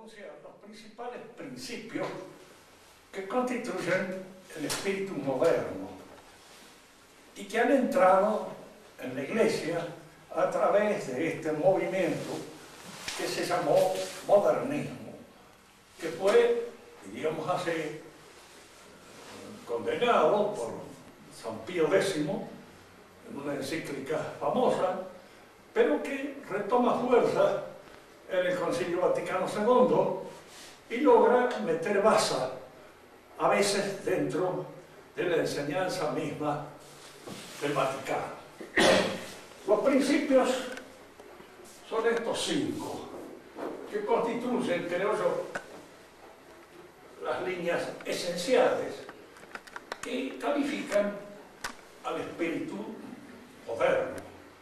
enunciar los principales principios que constituyen el espíritu moderno y que han entrado en la Iglesia a través de este movimiento que se llamó modernismo, que fue, diríamos así, condenado por San Pío X en una encíclica famosa, pero que retoma fuerza en el Concilio Vaticano II y logra meter baza, a veces dentro de la enseñanza misma del Vaticano. Los principios son estos 5, que constituyen, creo yo, las líneas esenciales que califican al espíritu moderno.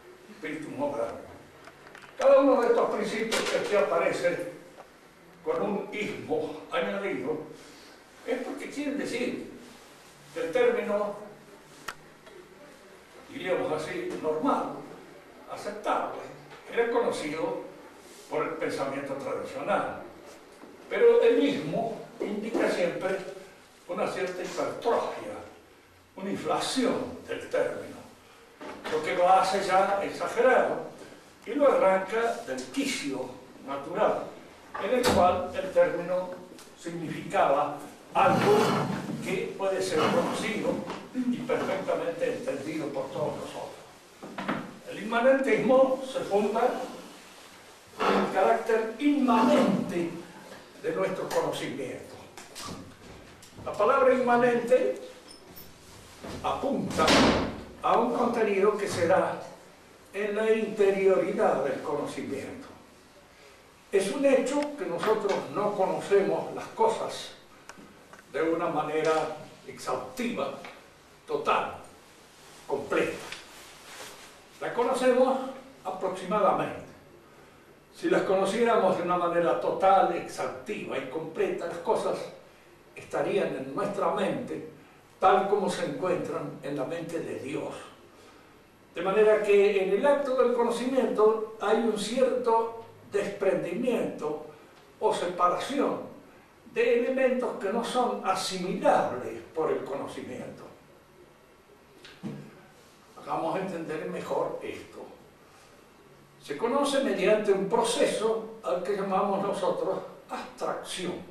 Cada uno de estos principios que aquí aparece con un ismo añadido es porque quieren decir que el término, diríamos así, normal, aceptable, era conocido por el pensamiento tradicional. Pero el ismo indica siempre una cierta hipertrofia, una inflación del término, lo que lo hace ya exagerado y lo arranca del quicio natural, en el cual el término significaba algo que puede ser conocido y perfectamente entendido por todos nosotros. El inmanentismo se funda en el carácter inmanente de nuestro conocimiento. La palabra inmanente apunta a un contenido que se da en la interioridad del conocimiento. Es un hecho que nosotros no conocemos las cosas de una manera exhaustiva, total, completa. La conocemos aproximadamente. Si las conociéramos de una manera total, exhaustiva y completa, las cosas estarían en nuestra mente tal como se encuentran en la mente de Dios. De manera que en el acto del conocimiento hay un cierto desprendimiento o separación de elementos que no son asimilables por el conocimiento. Hagamos entender mejor esto. Se conoce mediante un proceso al que llamamos nosotros abstracción.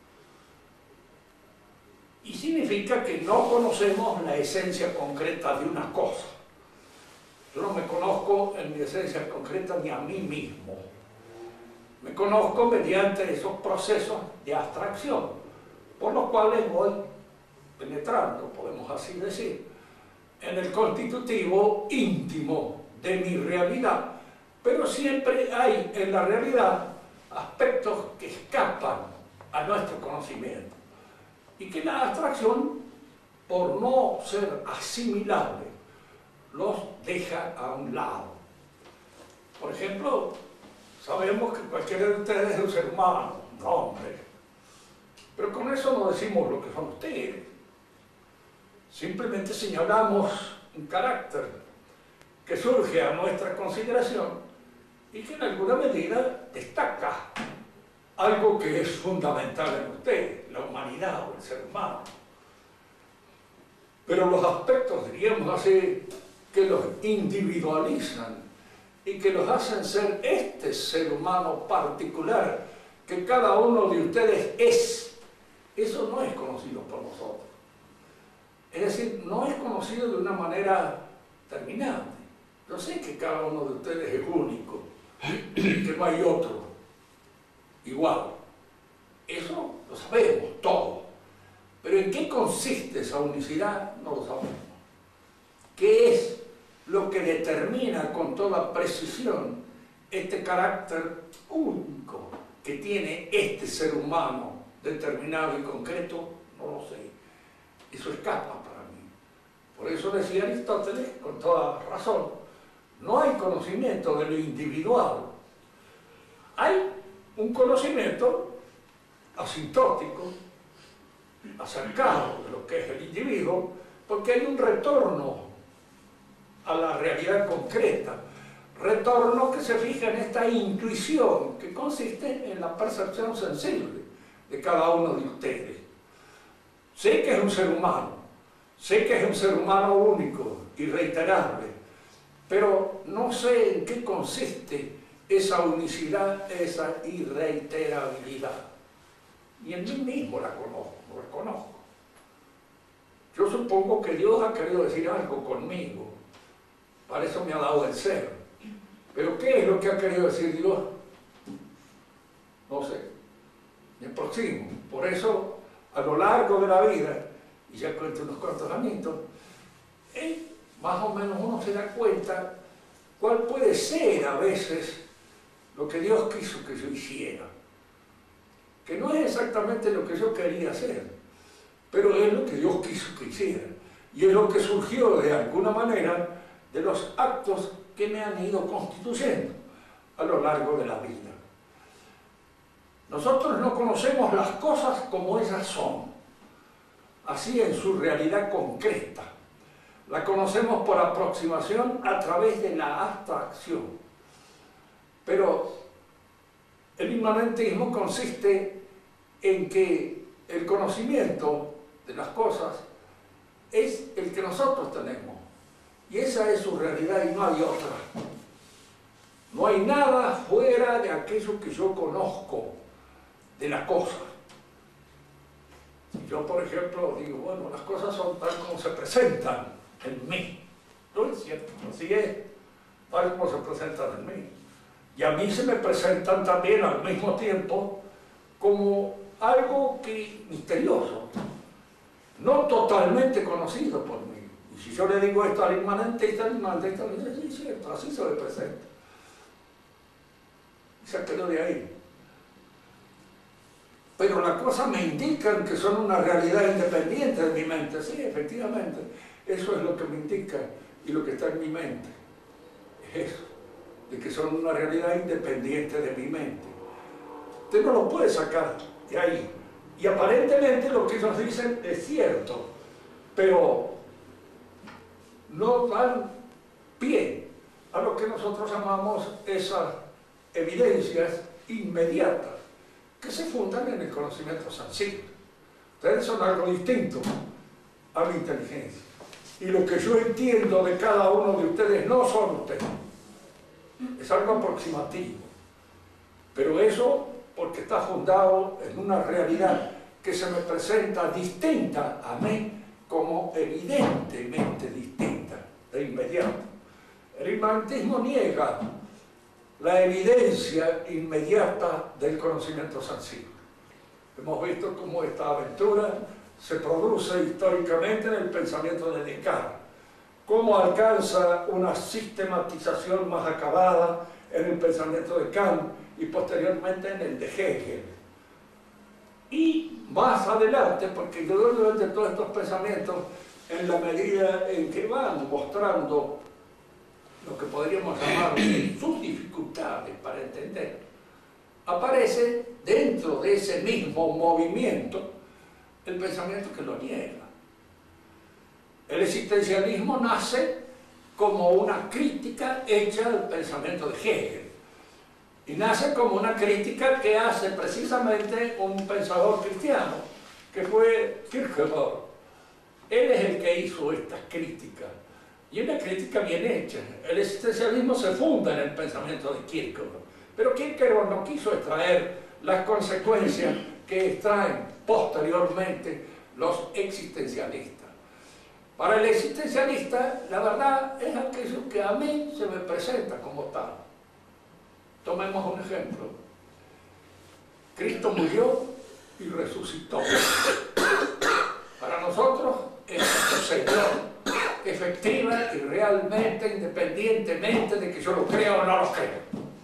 Y significa que no conocemos la esencia concreta de una cosa. Yo no me conozco en mi esencia concreta ni a mí mismo. Me conozco mediante esos procesos de abstracción, por los cuales voy penetrando, podemos así decir, en el constitutivo íntimo de mi realidad. Pero siempre hay en la realidad aspectos que escapan a nuestro conocimiento y que la abstracción, por no ser asimilable, los deja a un lado. Por ejemplo, sabemos que cualquiera de ustedes es un ser humano, un hombre, pero con eso no decimos lo que son ustedes. Simplemente señalamos un carácter que surge a nuestra consideración y que en alguna medida destaca algo que es fundamental en usted, la humanidad o el ser humano. Pero los aspectos, diríamos así, que los individualizan y que los hacen ser este ser humano particular que cada uno de ustedes es, eso no es conocido por nosotros. Es decir, no es conocido de una manera terminante. Yo sé que cada uno de ustedes es único y que no hay otro igual. Eso lo sabemos todo. Pero ¿en qué consiste esa unicidad? No lo sabemos. ¿Qué es lo que determina con toda precisión este carácter único que tiene este ser humano determinado y concreto? No lo sé. Eso escapa para mí. Por eso decía Aristóteles, con toda razón, no hay conocimiento de lo individual. Hay un conocimiento asintótico, acercado de lo que es el individuo, porque hay un retorno a la realidad concreta, retorno que se fija en esta intuición que consiste en la percepción sensible de cada uno de ustedes. Sé que es un ser humano, sé que es un ser humano único, irreiterable, pero no sé en qué consiste esa unicidad, esa irreiterabilidad. Y en mí mismo la conozco, lo reconozco. Yo supongo que Dios ha querido decir algo conmigo, para eso me ha dado el ser. Pero ¿qué es lo que ha querido decir Dios? No sé, me aproximo. Por eso, a lo largo de la vida, y ya cuento unos cuantos añitos, más o menos uno se da cuenta cuál puede ser a veces lo que Dios quiso que yo hiciera. Que no es exactamente lo que yo quería hacer, pero es lo que Dios quiso que hiciera. Y es lo que surgió de alguna manera de los actos que me han ido constituyendo a lo largo de la vida. Nosotros no conocemos las cosas como ellas son, así en su realidad concreta. La conocemos por aproximación a través de la abstracción. Pero el inmanentismo consiste en que el conocimiento de las cosas es el que nosotros tenemos. Y esa es su realidad y no hay otra. No hay nada fuera de aquello que yo conozco de la cosa. Si yo, por ejemplo, digo, bueno, las cosas son tal como se presentan en mí. No es cierto, así es, tal como se presentan en mí. Y a mí se me presentan también al mismo tiempo como algo misterioso, no totalmente conocido por mí. Y si yo le digo esto al inmanentista le dice, sí, es cierto, así se le presenta. Y se quedó de ahí. Pero las cosas me indican que son una realidad independiente de mi mente. Sí, efectivamente, eso es lo que me indica y lo que está en mi mente. Es eso, de que son una realidad independiente de mi mente. Usted no lo puede sacar de ahí. Y aparentemente lo que ellos dicen es cierto, pero no dan pie a lo que nosotros llamamos esas evidencias inmediatas que se fundan en el conocimiento sensible. Ustedes son algo distinto a mi inteligencia. Y lo que yo entiendo de cada uno de ustedes no son ustedes. Es algo aproximativo. Pero eso porque está fundado en una realidad que se me presenta distinta a mí como evidentemente distinta, de inmediato. El inmanentismo niega la evidencia inmediata del conocimiento sensible. Hemos visto cómo esta aventura se produce históricamente en el pensamiento de Descartes, cómo alcanza una sistematización más acabada en el pensamiento de Kant y posteriormente en el de Hegel. Y más adelante, porque indudablemente todos estos pensamientos, en la medida en que van mostrando lo que podríamos llamar sus dificultades para entender, aparece dentro de ese mismo movimiento el pensamiento que lo niega. El existencialismo nace como una crítica hecha al pensamiento de Hegel. Y nace como una crítica que hace precisamente un pensador cristiano, que fue Kierkegaard. Él es el que hizo esta crítica. Y una crítica bien hecha. El existencialismo se funda en el pensamiento de Kierkegaard. Pero Kierkegaard no quiso extraer las consecuencias que extraen posteriormente los existencialistas. Para el existencialista, la verdad es aquello que a mí se me presenta como tal. Tomemos un ejemplo. Cristo murió y resucitó. Para nosotros es un Señor, efectiva y realmente, independientemente de que yo lo crea o no lo crea.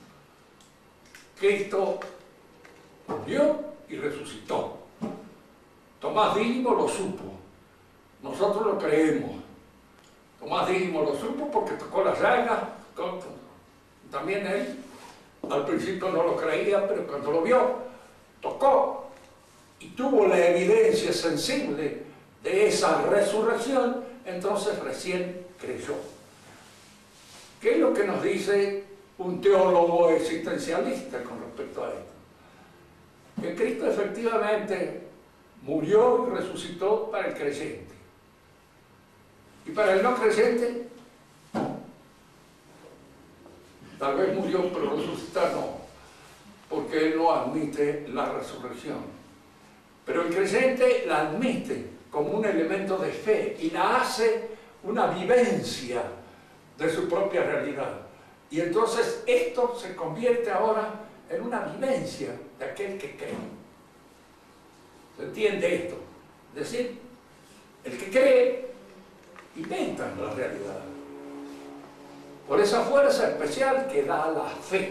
Cristo murió y resucitó. Tomás Dídimo lo supo. Nosotros lo creemos. Tomás Dídimo lo supo porque tocó las llagas. También él al principio no lo creía, pero cuando lo vio, tocó y tuvo la evidencia sensible de esa resurrección, entonces recién creyó. ¿Qué es lo que nos dice un teólogo existencialista con respecto a esto. Que Cristo efectivamente murió y resucitó para el creyente. Y para el no creyente, tal vez murió, pero resucitar no, porque él no admite la resurrección. Pero el creyente la admite como un elemento de fe y la hace una vivencia de su propia realidad. Y entonces esto se convierte ahora en una vivencia de aquel que cree. ¿Se entiende esto? Es decir, el que cree inventa la realidad. Por esa fuerza especial que da la fe,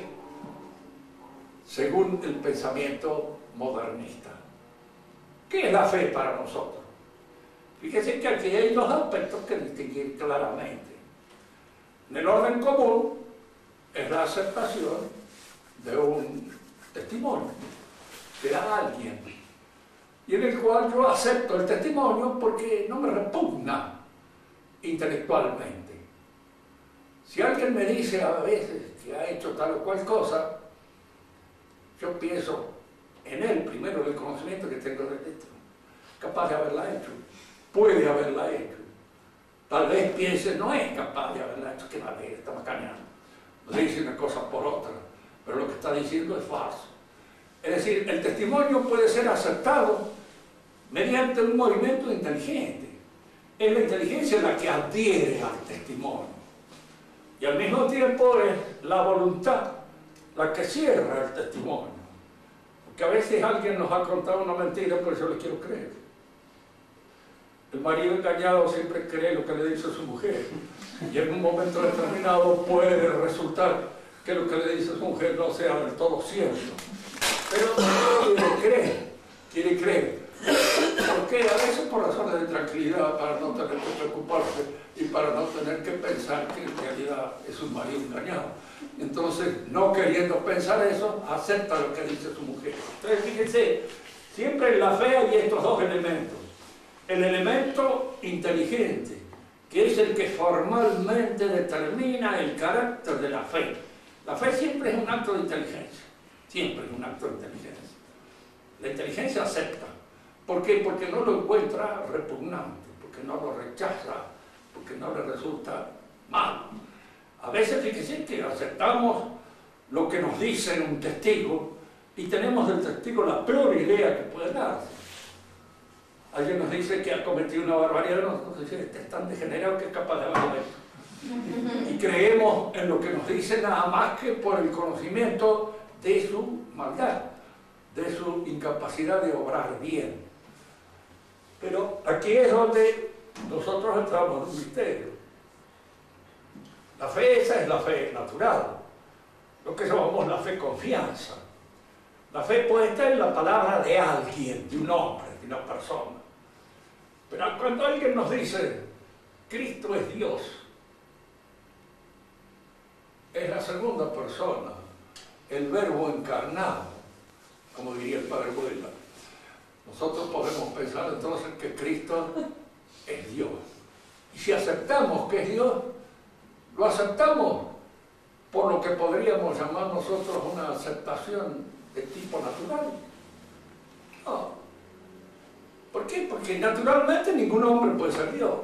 según el pensamiento modernista. ¿Qué es la fe para nosotros? Fíjense que aquí hay dos aspectos que distinguir claramente. En el orden común es la aceptación de un testimonio que da alguien, y en el cual yo acepto el testimonio porque no me repugna intelectualmente. Si alguien me dice a veces que ha hecho tal o cual cosa, yo pienso en él primero, en el conocimiento que tengo de esto, capaz de haberla hecho, puede haberla hecho. Tal vez piense, no es capaz de haberla hecho, que la ley está macaneando. Dice una cosa por otra, pero lo que está diciendo es falso. Es decir, el testimonio puede ser aceptado mediante un movimiento inteligente. Es la inteligencia la que adhiere al testimonio. Y al mismo tiempo es la voluntad la que cierra el testimonio. Porque a veces alguien nos ha contado una mentira, pero yo le quiero creer. El marido engañado siempre cree lo que le dice a su mujer. Y en un momento determinado puede resultar que lo que le dice a su mujer no sea del todo cierto. Pero quiere creer. Porque a veces por razones de tranquilidad, para no tener que preocuparse y para no tener que pensar que en realidad es un marido engañado. Entonces, no queriendo pensar eso, acepta lo que dice su mujer. Entonces, fíjense, siempre en la fe hay estos dos elementos. El elemento inteligente, que es el que formalmente determina el carácter de la fe. La fe siempre es un acto de inteligencia. Siempre es un acto de inteligencia. La inteligencia acepta. ¿Por qué? Porque no lo encuentra repugnante, porque no lo rechaza, porque no le resulta mal. A veces, fíjense que aceptamos lo que nos dice un testigo y tenemos del testigo la peor idea que puede darse. Alguien nos dice que ha cometido una barbaridad, nos dice, este es tan degenerado que es capaz de haberlo hecho. Y creemos en lo que nos dice nada más que por el conocimiento de su maldad, de su incapacidad de obrar bien. Pero aquí es donde nosotros entramos en un misterio. La fe esa es la fe natural, lo que llamamos la fe confianza. La fe puesta en la palabra de alguien, de un hombre, de una persona. Pero cuando alguien nos dice, Cristo es Dios, es la segunda persona, el verbo encarnado, como diría el padre Buela. Nosotros podemos pensar entonces que Cristo es Dios. Y si aceptamos que es Dios, lo aceptamos por lo que podríamos llamar nosotros una aceptación de tipo natural. No. ¿Por qué? Porque naturalmente ningún hombre puede ser Dios.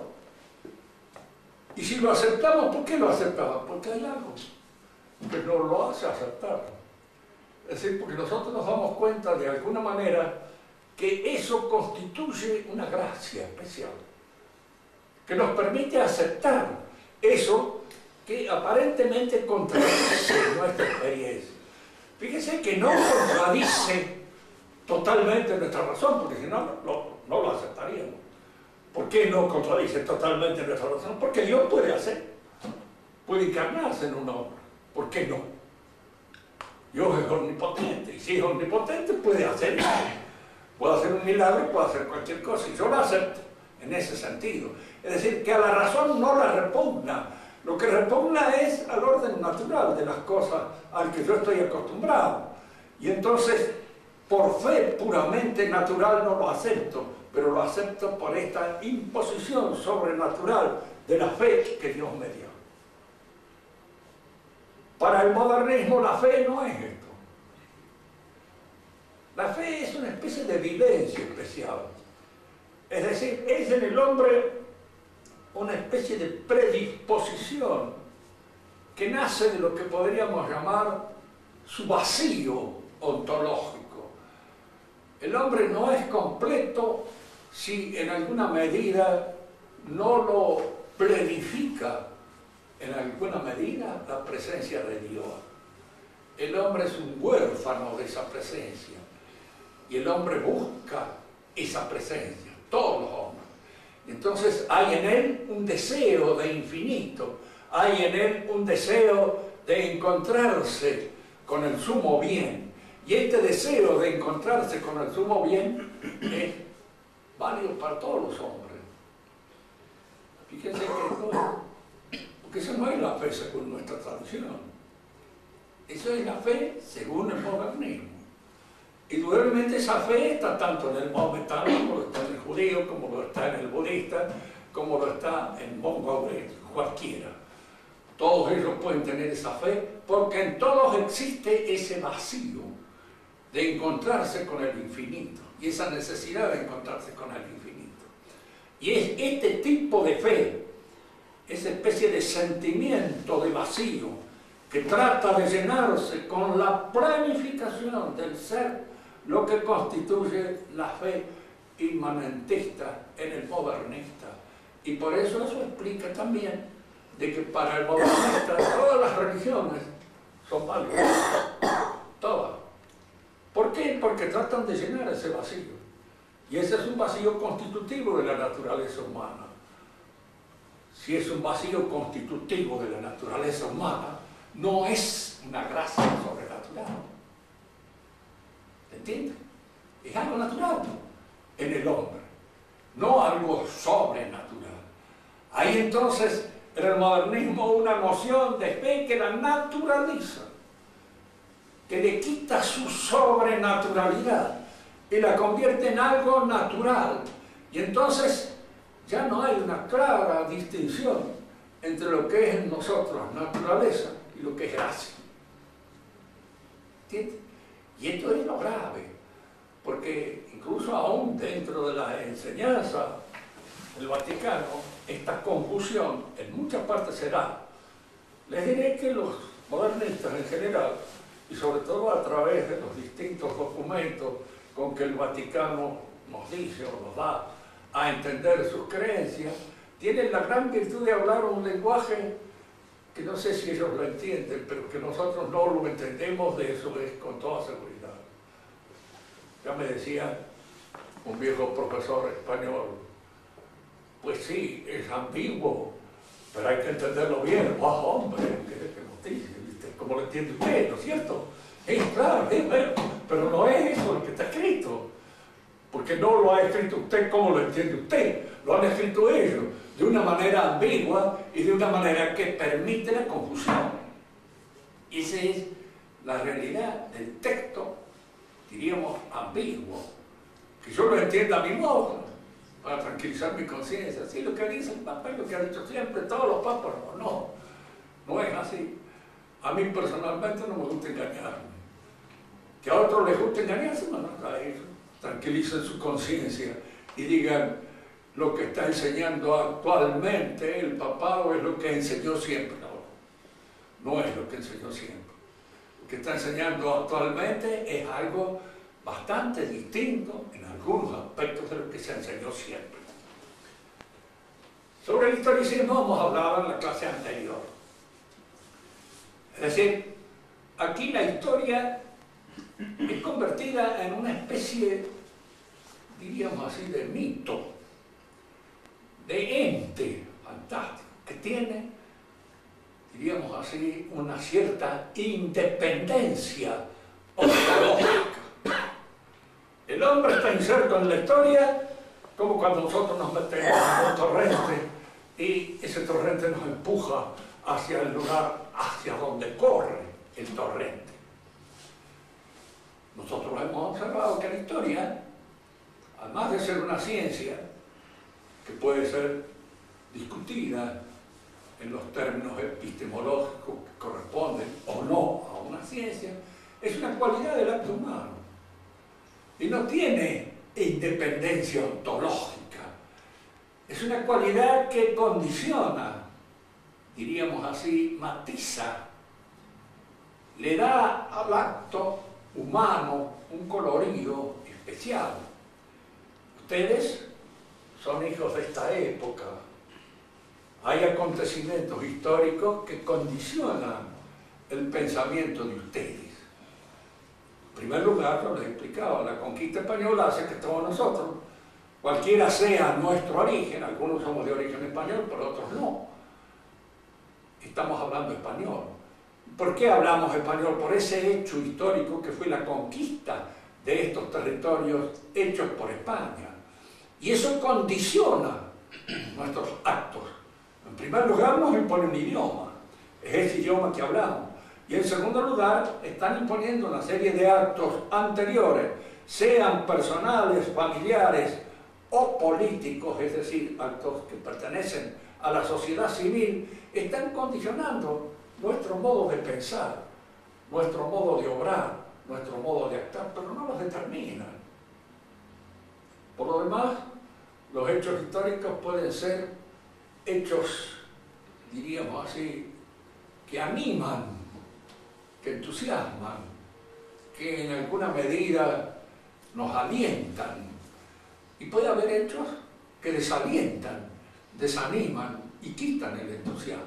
Y si lo aceptamos, ¿por qué lo aceptamos? Porque hay algo que nos lo hace aceptar. Es decir, porque nosotros nos damos cuenta de alguna manera que eso constituye una gracia especial, que nos permite aceptar eso que aparentemente contradice nuestra experiencia. Fíjense que no contradice totalmente nuestra razón, porque si no, no lo aceptaríamos. ¿Por qué no contradice totalmente nuestra razón? Porque Dios puede hacer, puede encarnarse en un hombre. ¿Por qué no? Dios es omnipotente, y si es omnipotente puede hacer eso. Puede hacer un milagro, puede hacer cualquier cosa, y yo lo acepto en ese sentido. Es decir, que a la razón no la repugna. Lo que repugna es al orden natural de las cosas al que yo estoy acostumbrado. Y entonces, por fe puramente natural no lo acepto, pero lo acepto por esta imposición sobrenatural de la fe que Dios me dio. Para el modernismo la fe no es esto. La fe es una especie de vivencia especial. Es decir, es en el hombre una especie de predisposición que nace de lo que podríamos llamar su vacío ontológico. El hombre no es completo si en alguna medida no lo plenifica en alguna medida la presencia de Dios. El hombre es un huérfano de esa presencia y el hombre busca esa presencia, todos los hombres. Entonces hay en él un deseo de infinito, hay en él un deseo de encontrarse con el sumo bien. Y este deseo de encontrarse con el sumo bien es válido para todos los hombres. Fíjense que no, porque eso no es la fe según nuestra tradición. Eso es la fe según el modernismo. Indudablemente esa fe está tanto en el maometano, como lo está en el judío, como lo está en el budista, como lo está en mongo, cualquiera. Todos ellos pueden tener esa fe porque en todos existe ese vacío de encontrarse con el infinito y esa necesidad de encontrarse con el infinito. Y es este tipo de fe, esa especie de sentimiento de vacío que trata de llenarse con la planificación del ser, lo que constituye la fe inmanentista en el modernista. Y por eso explica también de que para el modernista todas las religiones son válidas, todas. ¿Por qué? Porque tratan de llenar ese vacío. Y ese es un vacío constitutivo de la naturaleza humana. Si es un vacío constitutivo de la naturaleza humana, no es una gracia sobrenatural. ¿Entiendes? Es algo natural en el hombre, no algo sobrenatural. Hay entonces en el modernismo una noción de fe que la naturaliza, que le quita su sobrenaturalidad y la convierte en algo natural. Y entonces ya no hay una clara distinción entre lo que es en nosotros naturaleza y lo que es gracia. ¿Entiendes? Y esto es lo grave, porque incluso aún dentro de la enseñanza del Vaticano, esta confusión en muchas partes se da. Les diré que los modernistas en general, y sobre todo a través de los distintos documentos con que el Vaticano nos dice o nos da a entender sus creencias, tienen la gran virtud de hablar un lenguaje que no sé si ellos lo entienden, pero que nosotros no lo entendemos, de eso es con toda seguridad. Ya me decía un viejo profesor español, pues sí, es ambiguo, pero hay que entenderlo bien. ¡Wow, hombre! ¿Qué nos dice? ¿Viste? ¿Cómo lo entiende usted? ¿No es cierto? Es claro, es bueno, pero no es eso lo que está escrito. Porque no lo ha escrito usted como lo entiende usted, lo han escrito ellos, de una manera ambigua y de una manera que permite la confusión. Esa es la realidad del texto, diríamos, ambiguo. Que yo lo entienda a mi modo, para tranquilizar mi conciencia. Sí, lo que dice el Papa es lo que ha dicho siempre todos los papas, no es así. A mí personalmente no me gusta engañarme. Que a otros les gusta engañarse, no, a ellos. Tranquilicen su conciencia y digan lo que está enseñando actualmente el papado es lo que enseñó siempre. No es lo que enseñó siempre. Lo que está enseñando actualmente es algo bastante distinto en algunos aspectos de lo que se enseñó siempre. Sobre el historicismo hemos hablado en la clase anterior. Es decir, aquí la historia es convertida en una especie, diríamos así, de mito, de ente fantástico, que tiene, diríamos así, una cierta independencia ontológica. El hombre está inserto en la historia como cuando nosotros nos metemos en un torrente y ese torrente nos empuja hacia el lugar, hacia donde corre el torrente. Nosotros hemos observado que la historia, además de ser una ciencia que puede ser discutida en los términos epistemológicos que corresponden o no a una ciencia, es una cualidad del acto humano. Y no tiene independencia ontológica. Es una cualidad que condiciona, diríamos así, matiza, le da al acto humano un colorido especial. Ustedes son hijos de esta época. Hay acontecimientos históricos que condicionan el pensamiento de ustedes. En primer lugar, lo les he explicado, la conquista española hace que todos nosotros, cualquiera sea nuestro origen, algunos somos de origen español, pero otros no, estamos hablando español. ¿Por qué hablamos español? Por ese hecho histórico que fue la conquista de estos territorios hechos por España. Y eso condiciona nuestros actos. En primer lugar, nos impone un idioma, es ese idioma que hablamos. Y en segundo lugar, están imponiendo una serie de actos anteriores, sean personales, familiares o políticos, es decir, actos que pertenecen a la sociedad civil, están condicionando nuestro modo de pensar, nuestro modo de obrar, nuestro modo de actuar, pero no los determinan. Por lo demás, los hechos históricos pueden ser hechos, diríamos así, que animan, que entusiasman, que en alguna medida nos alientan. Y puede haber hechos que desalientan, desaniman y quitan el entusiasmo.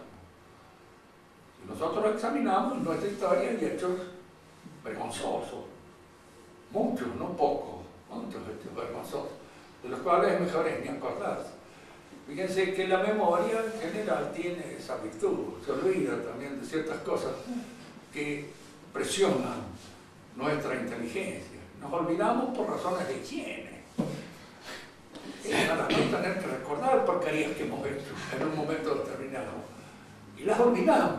Si nosotros examinamos nuestra historia, hay hechos vergonzosos, muchos, no pocos, muchos hechos vergonzosos, de los cuales es mejor ni acordarse. Fíjense que la memoria en general tiene esa virtud, se olvida también de ciertas cosas que presionan nuestra inteligencia. Nos olvidamos por razones de higiene. Para no tener que recordar porquerías que hemos hecho en un momento determinado. Y las olvidamos.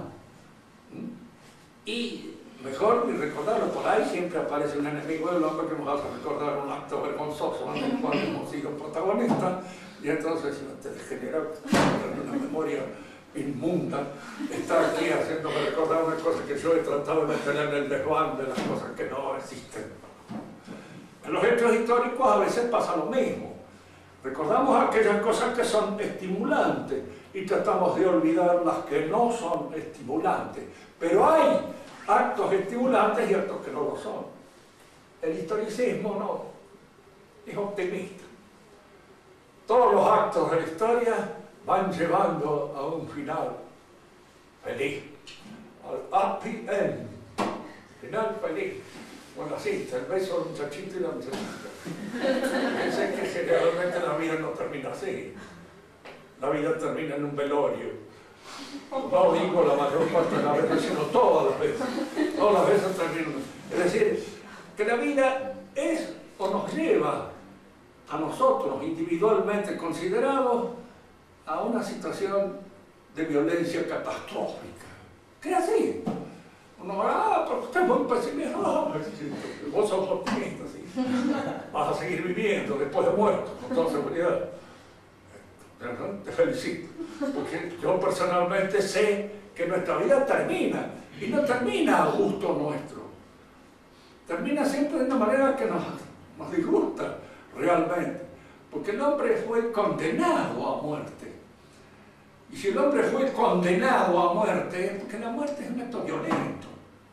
Y mejor ni recordarlo. Por ahí siempre aparece un enemigo del hombre que nos hace recordar un acto vergonzoso en el cual hemos sido protagonistas. Y entonces, si no te genera una memoria inmunda, está aquí haciéndome recordar una cosa que yo he tratado de tener en el desván de las cosas que no existen. En los hechos históricos a veces pasa lo mismo. Recordamos aquellas cosas que son estimulantes y tratamos de olvidar las que no son estimulantes. Pero hay actos estimulantes y actos que no lo son. El historicismo no, es optimista. Todos los actos de la historia van llevando a un final feliz, al happy end, final feliz. Bueno, así, el beso del muchachito y la muchachita. Pensé que generalmente la vida no termina así. La vida termina en un velorio. No digo la mayor parte de las veces, sino todas las veces. Todas las veces terminan. Es decir, que la vida es o nos lleva a nosotros individualmente considerados a una situación de violencia catastrófica. ¿Qué es así? Uno va, pero usted es muy pesimista. No, vos sos optimista, ¿sí? Vas a seguir viviendo después de muerto, con toda seguridad. Te felicito, porque yo personalmente sé que nuestra vida termina, y no termina a gusto nuestro. Termina siempre de una manera que nos disgusta realmente, porque el hombre fue condenado a muerte. Y si el hombre fue condenado a muerte, es porque la muerte es un acto violento.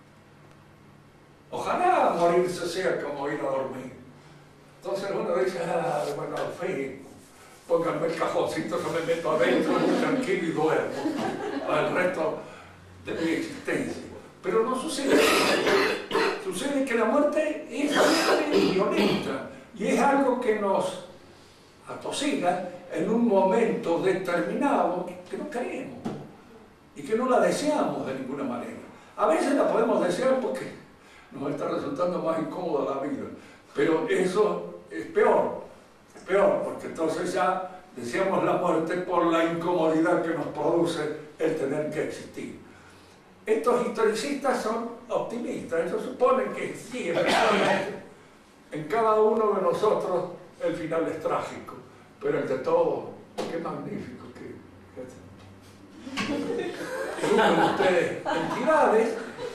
Ojalá morirse sea como ir a dormir. Entonces uno dice, bueno, al fin, pónganme el cajoncito, yo me meto adentro, tranquilo y duermo para el resto de mi existencia. Pero no sucede eso. Sucede que la muerte es violenta y es algo que nos atosiga en un momento determinado que no queremos y que no la deseamos de ninguna manera. A veces la podemos desear porque nos está resultando más incómoda la vida, pero eso es peor, porque entonces ya deseamos la muerte por la incomodidad que nos produce el tener que existir. Estos historicistas son optimistas, ellos suponen que sí, efectivamente, en cada uno de nosotros el final es trágico, pero entre todo, qué magnífico que Suben ustedes entidades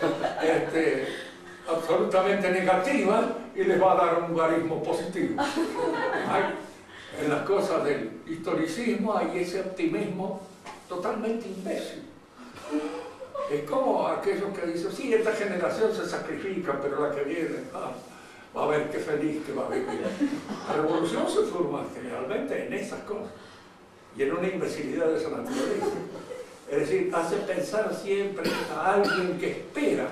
absolutamente negativas y les va a dar un guarismo positivo. En las cosas del historicismo hay ese optimismo totalmente imbécil. Es como aquellos que dicen, sí, esta generación se sacrifica, pero la que viene va a ver qué feliz que va a vivir. La revolución se forma generalmente en esas cosas y en una imbecilidad de esa naturaleza. Es decir, hace pensar siempre a alguien que espera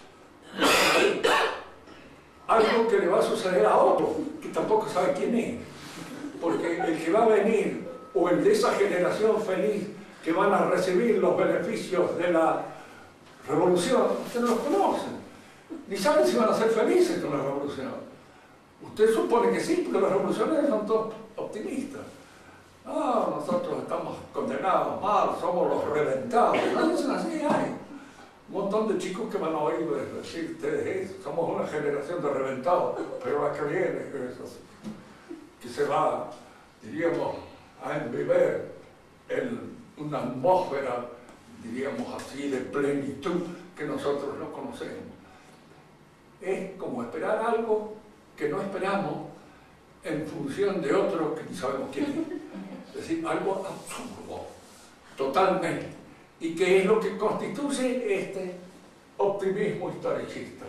algo que le va a suceder a otro, que tampoco sabe quién es. Porque el que va a venir, o el de esa generación feliz, que van a recibir los beneficios de la revolución, ustedes no los conocen. Ni saben si van a ser felices con la revolución. Usted supone que sí, porque los revolucionarios son todos optimistas. No, nosotros estamos condenados mal, somos los reventados. No dicen así, hay un montón de chicos que van a oír decir, ustedes somos una generación de reventados, pero la que viene, que se va, diríamos, a enviver en una atmósfera, diríamos así, de plenitud que nosotros no conocemos. Es como esperar algo que no esperamos en función de otro que ni sabemos quién es. Es decir, algo absurdo, totalmente. Y que es lo que constituye este optimismo historicista.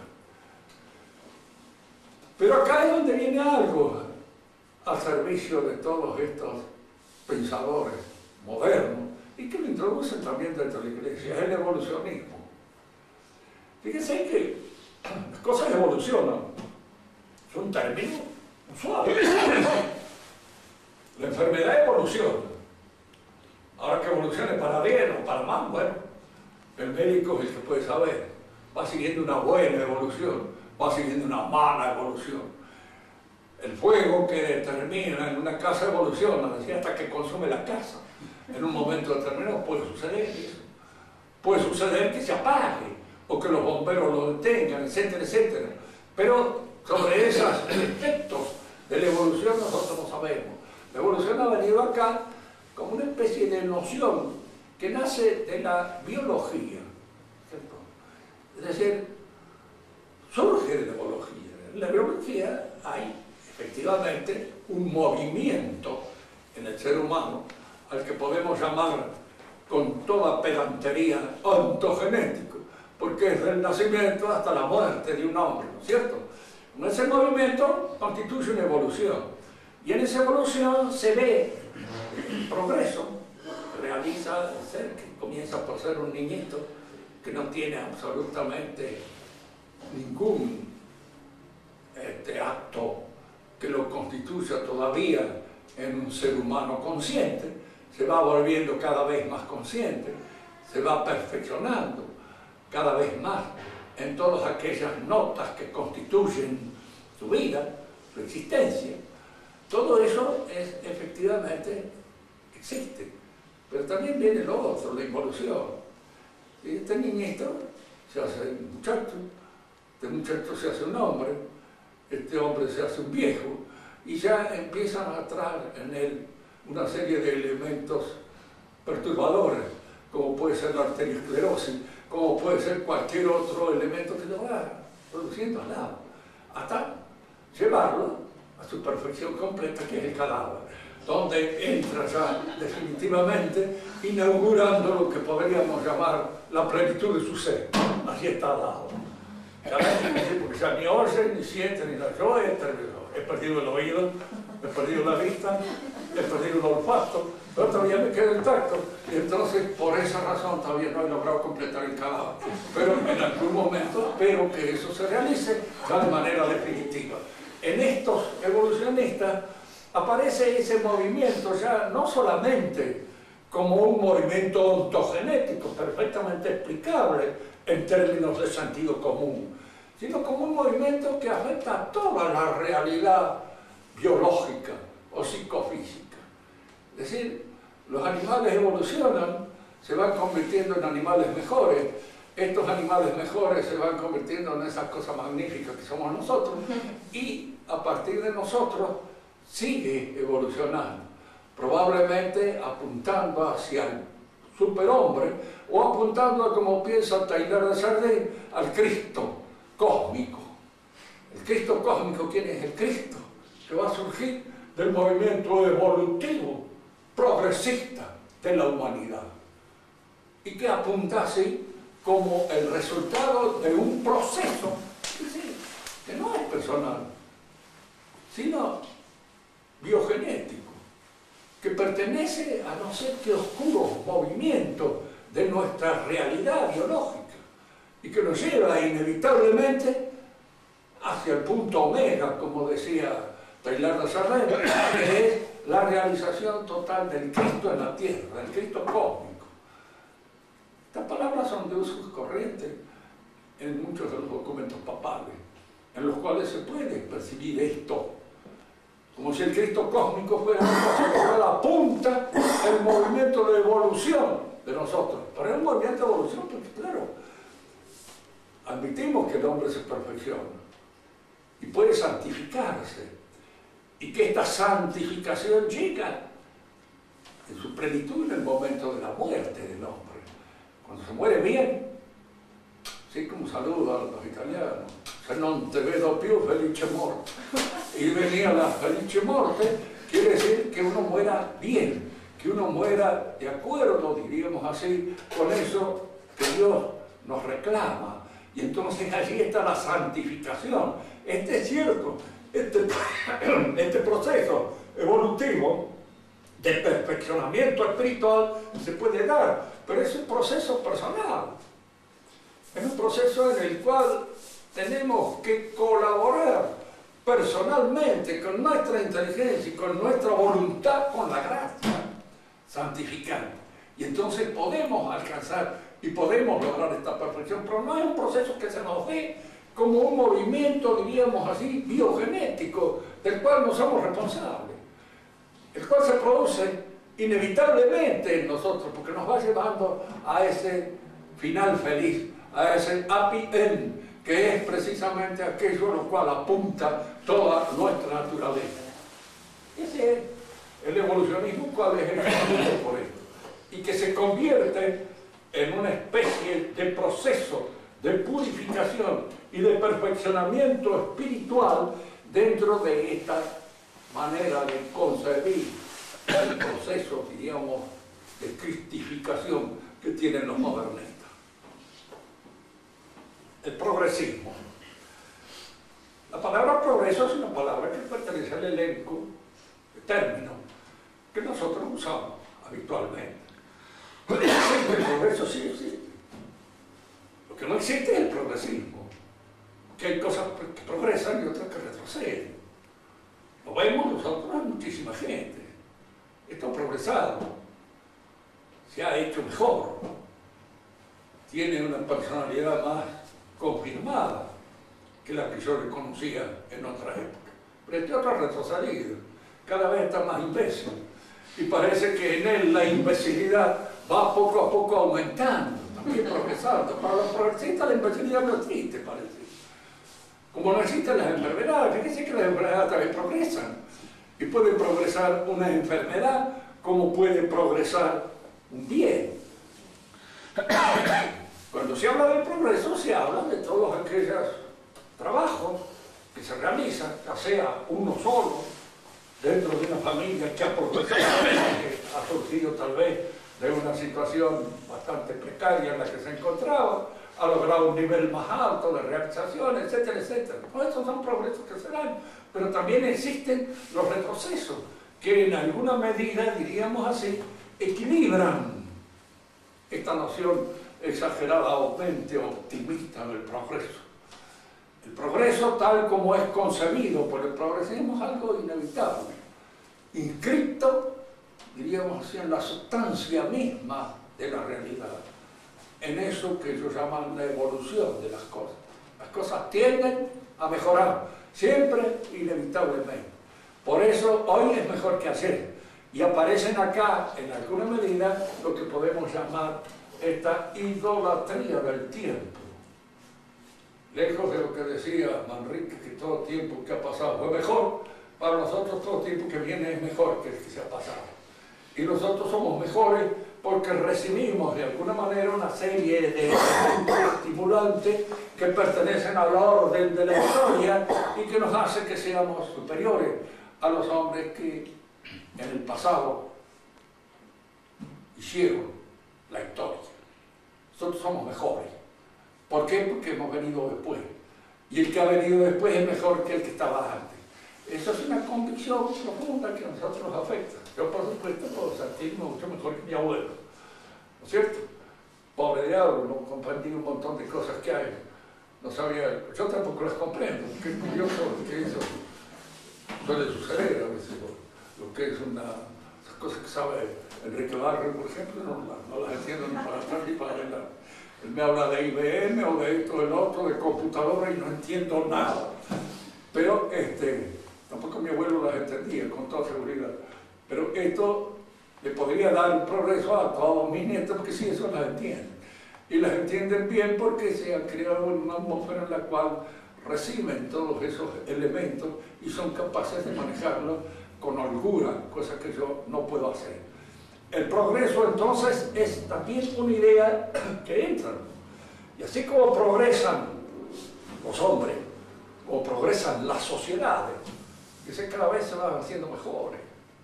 Pero acá es donde viene algo al servicio de todos estos pensadores modernos y que lo introducen también dentro de la Iglesia, es el evolucionismo. Fíjense que las cosas evolucionan, es un término suave. La enfermedad evoluciona. Ahora que evolucione para bien o para mal, bueno, el médico es el que puede saber. Va siguiendo una buena evolución, va siguiendo una mala evolución. El fuego que determina en una casa evoluciona, decía, hasta que consume la casa. En un momento determinado puede suceder eso. Puede suceder que se apague, o que los bomberos lo detengan, etcétera, etcétera. Pero sobre esos efectos de la evolución nosotros no sabemos. La evolución ha venido acá como una especie de noción que nace de la biología, ¿cierto? Es decir, surge de la biología. En la biología hay efectivamente un movimiento en el ser humano al que podemos llamar con toda pedantería ontogenético, porque es del nacimiento hasta la muerte de un hombre, ¿no es cierto? Ese movimiento constituye una evolución. Y en esa evolución se ve el progreso que realiza el ser, que comienza por ser un niñito que no tiene absolutamente ningún acto que lo constituya todavía en un ser humano consciente, se va volviendo cada vez más consciente, se va perfeccionando cada vez más en todas aquellas notas que constituyen su vida, su existencia. Todo eso es, efectivamente existe, pero también viene lo otro, la involución. Y este niñito se hace un muchacho, este muchacho se hace un hombre, este hombre se hace un viejo, y ya empiezan a entrar en él una serie de elementos perturbadores, como puede ser la arteriosclerosis, como puede ser cualquier otro elemento que lo va produciendo al lado, hasta llevarlo a su perfección completa, que es el cadáver, donde entra ya definitivamente inaugurando lo que podríamos llamar la plenitud de su ser. Así está dado. Porque ya ni oye, ni siente, ni nada. Yo he perdido el oído, he perdido la vista, he perdido el olfato, pero todavía me queda el tacto, y entonces por esa razón todavía no he logrado completar el cadáver. Pero en algún momento espero que eso se realice ya de manera definitiva. En estos evolucionistas aparece ese movimiento ya no solamente como un movimiento ontogenético perfectamente explicable en términos de sentido común, sino como un movimiento que afecta a toda la realidad biológica o psicofísica. Es decir, los animales evolucionan, se van convirtiendo en animales mejores. Estos animales mejores se van convirtiendo en esas cosas magníficas que somos nosotros, y a partir de nosotros sigue evolucionando, probablemente apuntando hacia el superhombre, o apuntando, como piensa Teilhard de Chardin, al Cristo cósmico. ¿El Cristo cósmico quién es? El Cristo que va a surgir del movimiento evolutivo, progresista de la humanidad, y que apunta así como el resultado de un proceso que no es personal, sino biogenético, que pertenece a no sé qué oscuro movimiento de nuestra realidad biológica y que nos lleva inevitablemente hacia el punto omega, como decía Teilhard de Chardin, que es la realización total del Cristo en la tierra, del Cristo cósmico. Estas palabras son de uso corriente en muchos de los documentos papales, en los cuales se puede percibir esto, como si el Cristo cósmico fuera la punta del movimiento de evolución de nosotros. Pero es un movimiento de evolución porque, claro, admitimos que el hombre se perfecciona y puede santificarse, y que esta santificación llega en su plenitud en el momento de la muerte del hombre. Cuando se muere bien, así como saludo a los italianos, se non te vedo più felice morte. Y venía la felice morte, quiere decir que uno muera bien, que uno muera de acuerdo, diríamos así, con eso que Dios nos reclama. Y entonces allí está la santificación. Este es cierto, este proceso evolutivo de perfeccionamiento espiritual se puede dar, pero es un proceso personal. Es un proceso en el cual tenemos que colaborar personalmente con nuestra inteligencia y con nuestra voluntad, con la gracia santificante. Y entonces podemos alcanzar y podemos lograr esta perfección, pero no es un proceso que se nos dé como un movimiento, diríamos así, biogenético, del cual no somos responsables, el cual se produce inevitablemente en nosotros, porque nos va llevando a ese final feliz, a ese happy end, que es precisamente aquello a lo cual apunta toda nuestra naturaleza. Ese es el evolucionismo, cual es el fundamento por esto, y que se convierte en una especie de proceso de purificación y de perfeccionamiento espiritual dentro de esta manera de concebir el proceso, diríamos, de cristificación que tienen los modernistas. El progresismo. La palabra progreso es una palabra que pertenece al elenco de términos que nosotros usamos habitualmente. El progreso sí existe. Lo que no existe es el progresismo, que hay cosas que progresan y otras que retroceden. Lo vemos nosotros, hay muchísima gente. Esto ha progresado, se ha hecho mejor, tiene una personalidad más confirmada que la que yo le conocía en otra época. Pero este otro ha retrocedido, cada vez está más imbécil, y parece que en él la imbecilidad va poco a poco aumentando, también progresando. Para los progresistas la imbecilidad no existe, parece. Como no existen las enfermedades, fíjense que las enfermedades también progresan, y puede progresar una enfermedad como puede progresar un bien. Cuando se habla del progreso, se habla de todos aquellos trabajos que se realizan, ya sea uno solo, dentro de una familia que ha progresado, que ha surgido tal vez de una situación bastante precaria en la que se encontraba, ha logrado un nivel más alto de realización, etcétera, etcétera. Pues estos son progresos que se dan, pero también existen los retrocesos, que en alguna medida, diríamos así, equilibran esta noción exageradamente optimista del progreso. El progreso, tal como es concebido por el progresismo, es algo inevitable, inscrito, diríamos así, en la sustancia misma de la realidad, en eso que ellos llaman la evolución de las cosas. Las cosas tienden a mejorar, siempre, inevitablemente. Por eso hoy es mejor que ayer, y aparecen acá, en alguna medida, lo que podemos llamar esta idolatría del tiempo. Lejos de lo que decía Manrique, que todo tiempo que ha pasado fue mejor, para nosotros todo tiempo que viene es mejor que el que se ha pasado. Y nosotros somos mejores porque recibimos de alguna manera una serie de estimulantes que pertenecen al orden de la historia y que nos hace que seamos superiores a los hombres que en el pasado hicieron la historia. Nosotros somos mejores. ¿Por qué? Porque hemos venido después. Y el que ha venido después es mejor que el que estaba antes. Eso es una convicción profunda que a nosotros nos afecta. Yo, por supuesto, puedo sentirme mucho mejor que mi abuelo, ¿no es cierto? Pobre diablo, no comprendí un montón de cosas que hay. No sabía, yo tampoco las comprendo, porque es curioso que eso suele suceder a veces. Lo que es esas cosas que sabe Enrique Barrio, por ejemplo, no las entiendo ni para atrás ni para adelante. Él me habla de IBM o de esto, del otro, de computadora y no entiendo nada. Pero tampoco mi abuelo las entendía con toda seguridad. Pero esto le podría dar un progreso a todos mis nietos, porque sí, eso las entienden. Y las entienden bien porque se ha creado una atmósfera en la cual reciben todos esos elementos y son capaces de manejarlos con holgura, cosa que yo no puedo hacer. El progreso entonces es también una idea que entra. Y así como progresan los hombres, como progresan las sociedades, que cada vez se van haciendo mejores.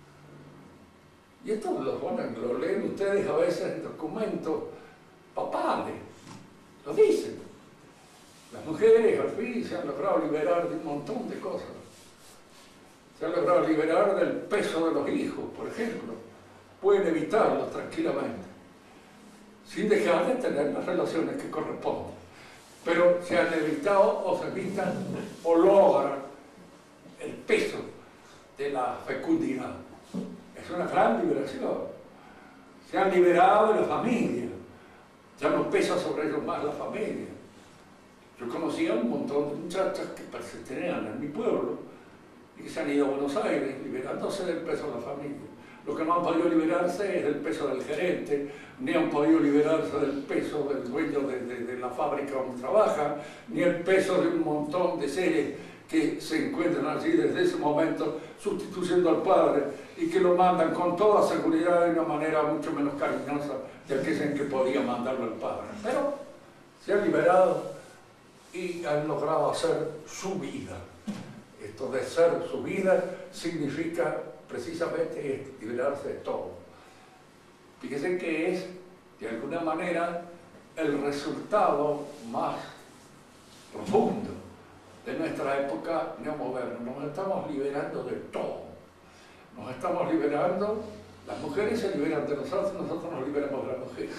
Y esto lo leen ustedes a veces en documentos papales, lo dicen. Las mujeres al fin se han logrado liberar de un montón de cosas. Se han logrado liberar del peso de los hijos, por ejemplo. Pueden evitarlo tranquilamente, sin dejar de tener las relaciones que corresponden. Pero se han evitado o se evitan o logran el peso de la fecundidad. Es una gran liberación. Se han liberado de la familia. Ya no pesa sobre ellos más la familia. Yo conocía un montón de muchachas que pertenecían en mi pueblo y que se han ido a Buenos Aires liberándose del peso de la familia. Lo que no han podido liberarse es del peso del gerente, ni han podido liberarse del peso del dueño de la fábrica donde trabajan, ni el peso de un montón de seres que se encuentran allí desde ese momento sustituyendo al padre y que lo mandan con toda seguridad de una manera mucho menos cariñosa de aquella en que podía mandarlo al padre. Pero se han liberado y han logrado hacer su vida. Esto de ser su vida significa precisamente esto, liberarse de todo. Fíjense que es, de alguna manera, el resultado más profundo de nuestra época neomoderna. Nos estamos liberando de todo. Nos estamos liberando, las mujeres se liberan de nosotros nos liberamos de las mujeres.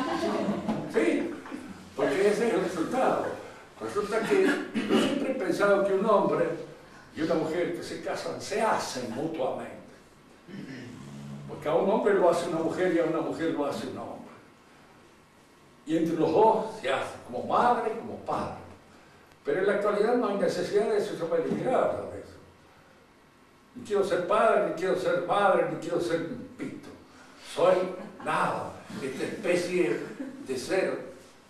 Sí, porque ese es el resultado. Resulta que yo siempre he pensado que un hombre y una mujer que se casan se hacen mutuamente. Porque a un hombre lo hace una mujer y a una mujer lo hace un hombre. Y entre los dos se hace, como madre y como padre. Pero en la actualidad no hay necesidad de eso, yo me he liberado de eso. Ni quiero ser padre, ni quiero ser madre, ni quiero ser un pito. Soy nada, esta especie de ser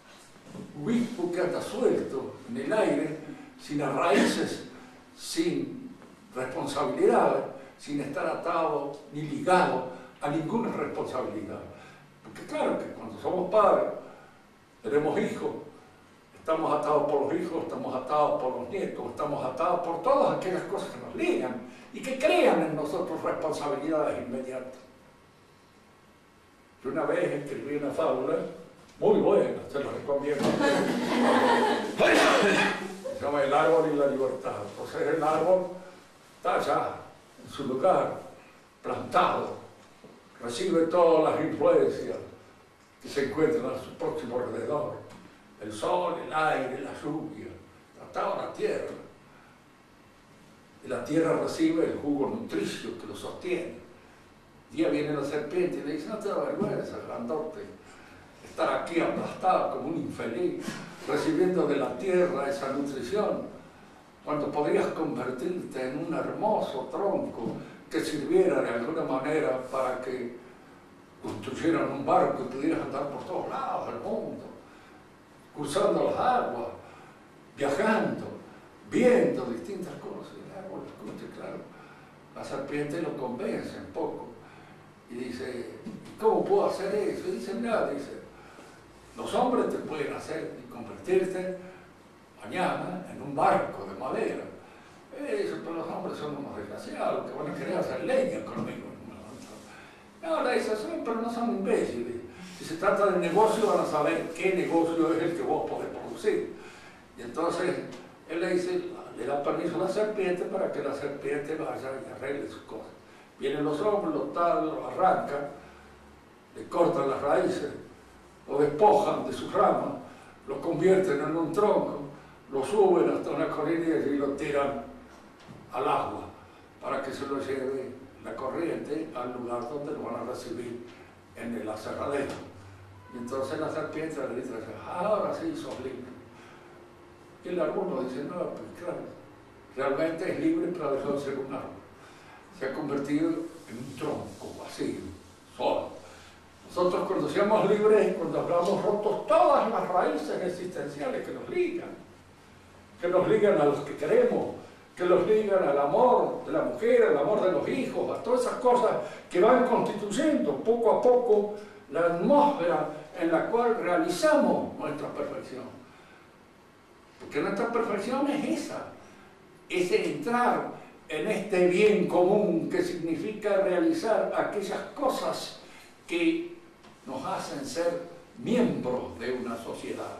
obispo que anda suelto en el aire, sin raíces, sin responsabilidad, sin estar atado ni ligado a ninguna responsabilidad. Porque claro que cuando somos padres, tenemos hijos, estamos atados por los hijos, estamos atados por los nietos, estamos atados por todas aquellas cosas que nos ligan y que crean en nosotros responsabilidades inmediatas. Yo una vez escribí una fábula muy buena, se la recomiendo. Se llama El árbol y la libertad. Entonces el árbol está allá, en su lugar, plantado, recibe todas las influencias que se encuentran a su próximo alrededor. El sol, el aire, la lluvia, atado a la tierra. Y la tierra recibe el jugo nutricio que lo sostiene. Un día viene la serpiente y le dice, no te da vergüenza, grandote, estar aquí aplastado como un infeliz, recibiendo de la tierra esa nutrición, cuando podrías convertirte en un hermoso tronco que sirviera de alguna manera para que construyeran un barco y pudieras andar por todos lados del mundo, cruzando las aguas, viajando, viendo distintas cosas. Y el árbol escucha, claro, la serpiente lo convence un poco Y dice, ¿cómo puedo hacer eso? Y dice, mira, dice, los hombres te pueden hacer y convertirte mañana en un barco de madera. Dice, pero los hombres son unos desgraciados, que van a querer hacer leña conmigo. Ahora dice, pero no son imbéciles. Si se trata de negocio, van a saber qué negocio es el que vos podés producir. Y entonces, él le dice, le da permiso a la serpiente para que la serpiente vaya y arregle sus cosas. Vienen los hombres, lo talan, lo arrancan, le cortan las raíces, lo despojan de sus ramas, lo convierten en un tronco, lo suben hasta una corriente y lo tiran al agua para que se lo lleve la corriente al lugar donde lo van a recibir en el aserradero. Y entonces la serpiente le dice, ahora sí sos libre. Y el árbol dice, no, pues claro, realmente es libre, pero ha dejado de ser un árbol. Se ha convertido en un tronco vacío, solo. Nosotros cuando seamos libres, cuando hablamos rotos todas las raíces existenciales que nos ligan a los que queremos, que nos ligan al amor de la mujer, al amor de los hijos, a todas esas cosas que van constituyendo poco a poco la atmósfera en la cual realizamos nuestra perfección. Porque nuestra perfección es esa, es entrar en este bien común que significa realizar aquellas cosas que nos hacen ser miembros de una sociedad.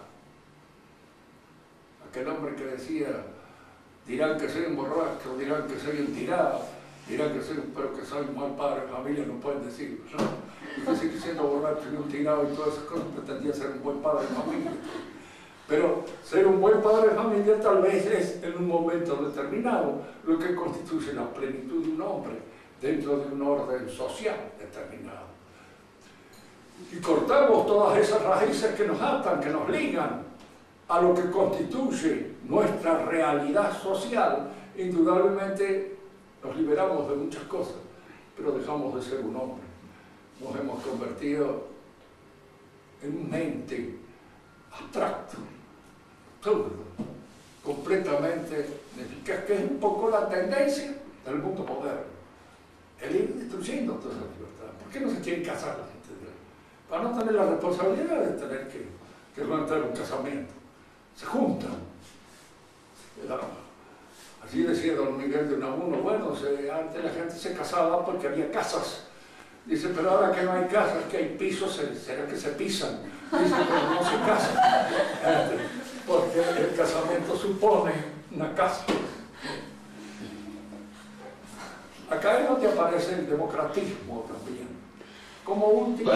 Aquel hombre que decía, dirán que soy un borracho, dirán que soy un tirado, dirán que soy, pero que soy un mal padre de familia, no pueden decirlo, ¿no? Y que sigue siendo borracho y un tirado y todas esas cosas, pretendía ser un buen padre de familia. Pero ser un buen padre de familia tal vez es en un momento determinado lo que constituye la plenitud de un hombre dentro de un orden social determinado. Y cortamos todas esas raíces que nos atan, que nos ligan a lo que constituye nuestra realidad social, indudablemente nos liberamos de muchas cosas, pero dejamos de ser un hombre. Nos hemos convertido en un ente abstracto, absurdo, completamente ineficaz, que es un poco la tendencia del mundo moderno, el ir destruyendo todas las libertades. ¿Por qué no se quieren casar la gente? Para no tener la responsabilidad de tener que levantar un casamiento. Se juntan. Así decía don Miguel de Unamuno, bueno, antes la gente se casaba porque había casas. Dice, pero ahora que no hay casas, que hay pisos, ¿será que se pisan? Dice, pero no se casan. Porque el casamiento supone una casa. Acá es donde aparece el democratismo también, como última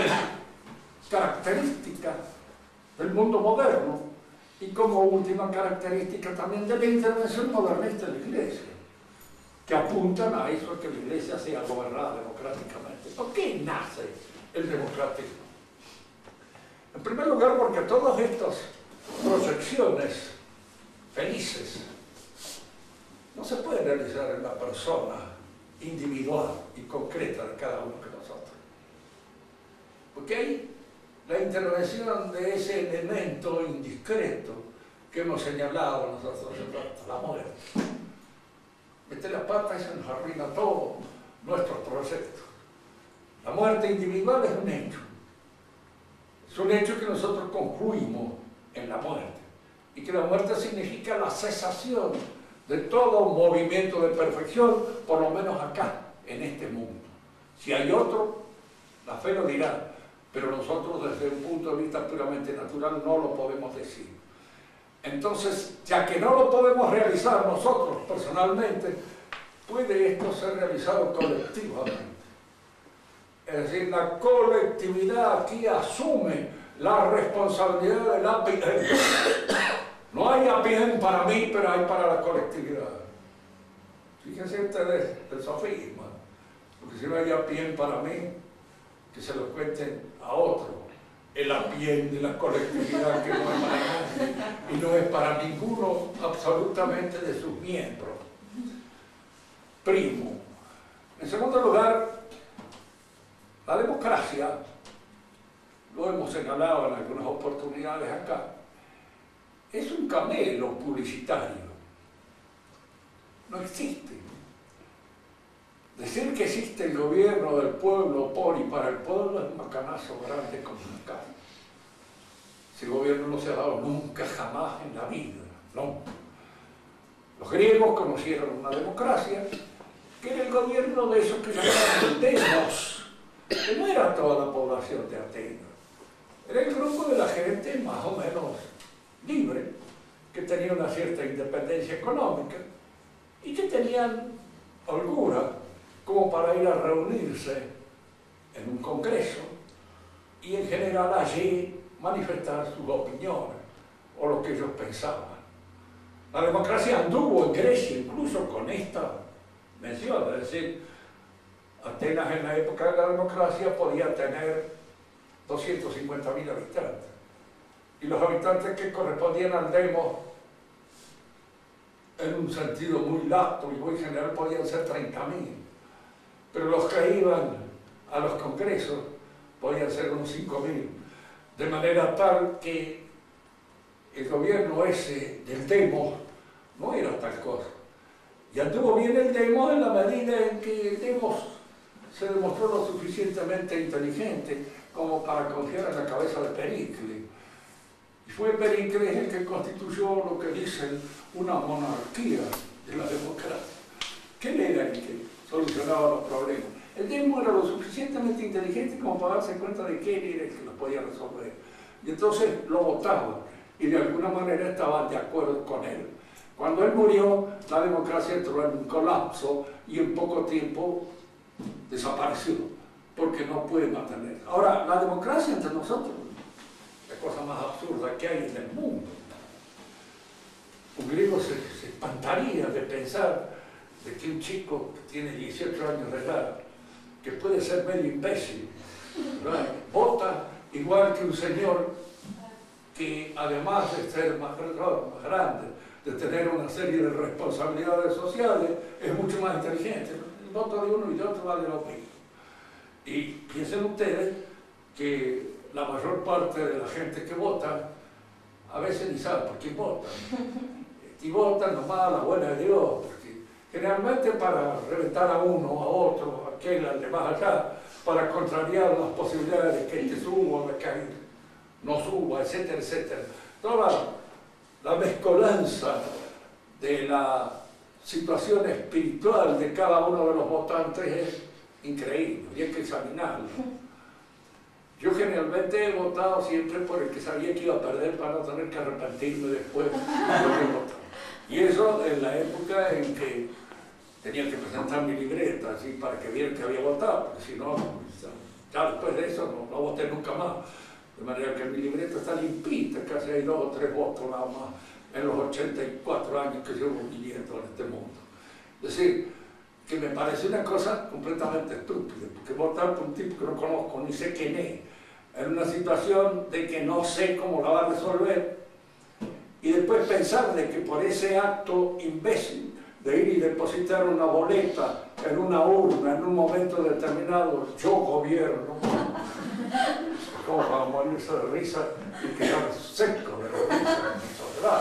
característica del mundo moderno y como última característica también de la intervención modernista de la Iglesia, que apuntan a eso, a que la Iglesia sea gobernada democráticamente. ¿Por qué nace el democratismo? En primer lugar, porque todas estas proyecciones felices no se pueden realizar en la persona individual y concreta de cada uno de nosotros. Porque hay la intervención de ese elemento indiscreto que hemos señalado nosotros, la muerte. Mete la pata y se nos arruina todo nuestros proyectos. La muerte individual es un hecho. Es un hecho que nosotros concluimos en la muerte. Y que la muerte significa la cesación de todo movimiento de perfección, por lo menos acá, en este mundo. Si hay otro, la fe lo dirá, pero nosotros desde un punto de vista puramente natural no lo podemos decir. Entonces, ya que no lo podemos realizar nosotros personalmente, puede esto ser realizado colectivamente. Es decir, la colectividad aquí asume la responsabilidad del happy end. No hay happy end para mí, pero hay para la colectividad. Fíjense ustedes el sofisma, porque si no hay happy end para mí, que se lo cuenten a otro. El happy end de la colectividad que no es para nadie y no es para ninguno absolutamente de sus miembros. Primo. En segundo lugar, la democracia, lo hemos señalado en algunas oportunidades acá, es un camelo publicitario. No existe. Decir que existe el gobierno del pueblo por y para el pueblo es un macanazo grande como una casa. Ese gobierno no se ha dado nunca, jamás en la vida, no. Los griegos conocieron una democracia que era el gobierno de esos que llamaban demos, que no era toda la población de Atenas. Era el grupo de la gente más o menos libre, que tenía una cierta independencia económica y que tenían holgura como para ir a reunirse en un congreso y en general allí manifestar sus opiniones o lo que ellos pensaban. La democracia anduvo en Grecia incluso con esta mención, es decir, Atenas en la época de la democracia podía tener 250.000 habitantes y los habitantes que correspondían al demos en un sentido muy lato y muy general podían ser 30.000, pero los que iban a los congresos podían ser unos 5.000, de manera tal que el gobierno ese del demos no era tal cosa. Y anduvo bien el demos en la medida en que el demos se demostró lo suficientemente inteligente como para confiar en la cabeza de Pericles. Y fue Pericles el que constituyó lo que dicen una monarquía de la democracia. ¿Qué era el que solucionaba los problemas? El demo era lo suficientemente inteligente como para darse cuenta de que él era el que los podía resolver. Y entonces lo votaban y de alguna manera estaban de acuerdo con él. Cuando él murió, la democracia entró en un colapso y en poco tiempo desapareció, porque no puede mantener. Ahora, la democracia entre nosotros, la cosa más absurda que hay en el mundo. Un griego se espantaría de pensar de que un chico que tiene 18 años de edad, que puede ser medio imbécil, ¿verdad?, vota igual que un señor que además de ser más grande, de tener una serie de responsabilidades sociales, es mucho más inteligente. El voto de uno y de otro vale lo mismo. Y piensen ustedes que la mayor parte de la gente que vota a veces ni sabe por quién vota. Y votan nomás a la buena de Dios, porque generalmente para reventar a uno, a otro, a aquel, al de más allá, para contrariar las posibilidades de que este suba, de que no suba, etcétera, etcétera. Toda la mezcolanza de la situación espiritual de cada uno de los votantes es increíble y hay que examinarlo. Yo generalmente he votado siempre por el que sabía que iba a perder para no tener que arrepentirme después de haber votado. Y eso en la época en que tenía que presentar mi libreta, así para que vieran que había votado, porque si no, ya después de eso no voté nunca más. De manera que mi libreta está limpita, casi hay 2 o 3 votos nada más en los 84 años que llevo viviendo en este mundo. Es decir, que me parece una cosa completamente estúpida, porque votar por un tipo que no conozco, ni sé quién es, en una situación de que no sé cómo la va a resolver, y después pensar de que por ese acto imbécil de ir y depositar una boleta en una urna en un momento determinado, yo gobierno, como para morirse de risa y quedar seco de la risa, ¿verdad?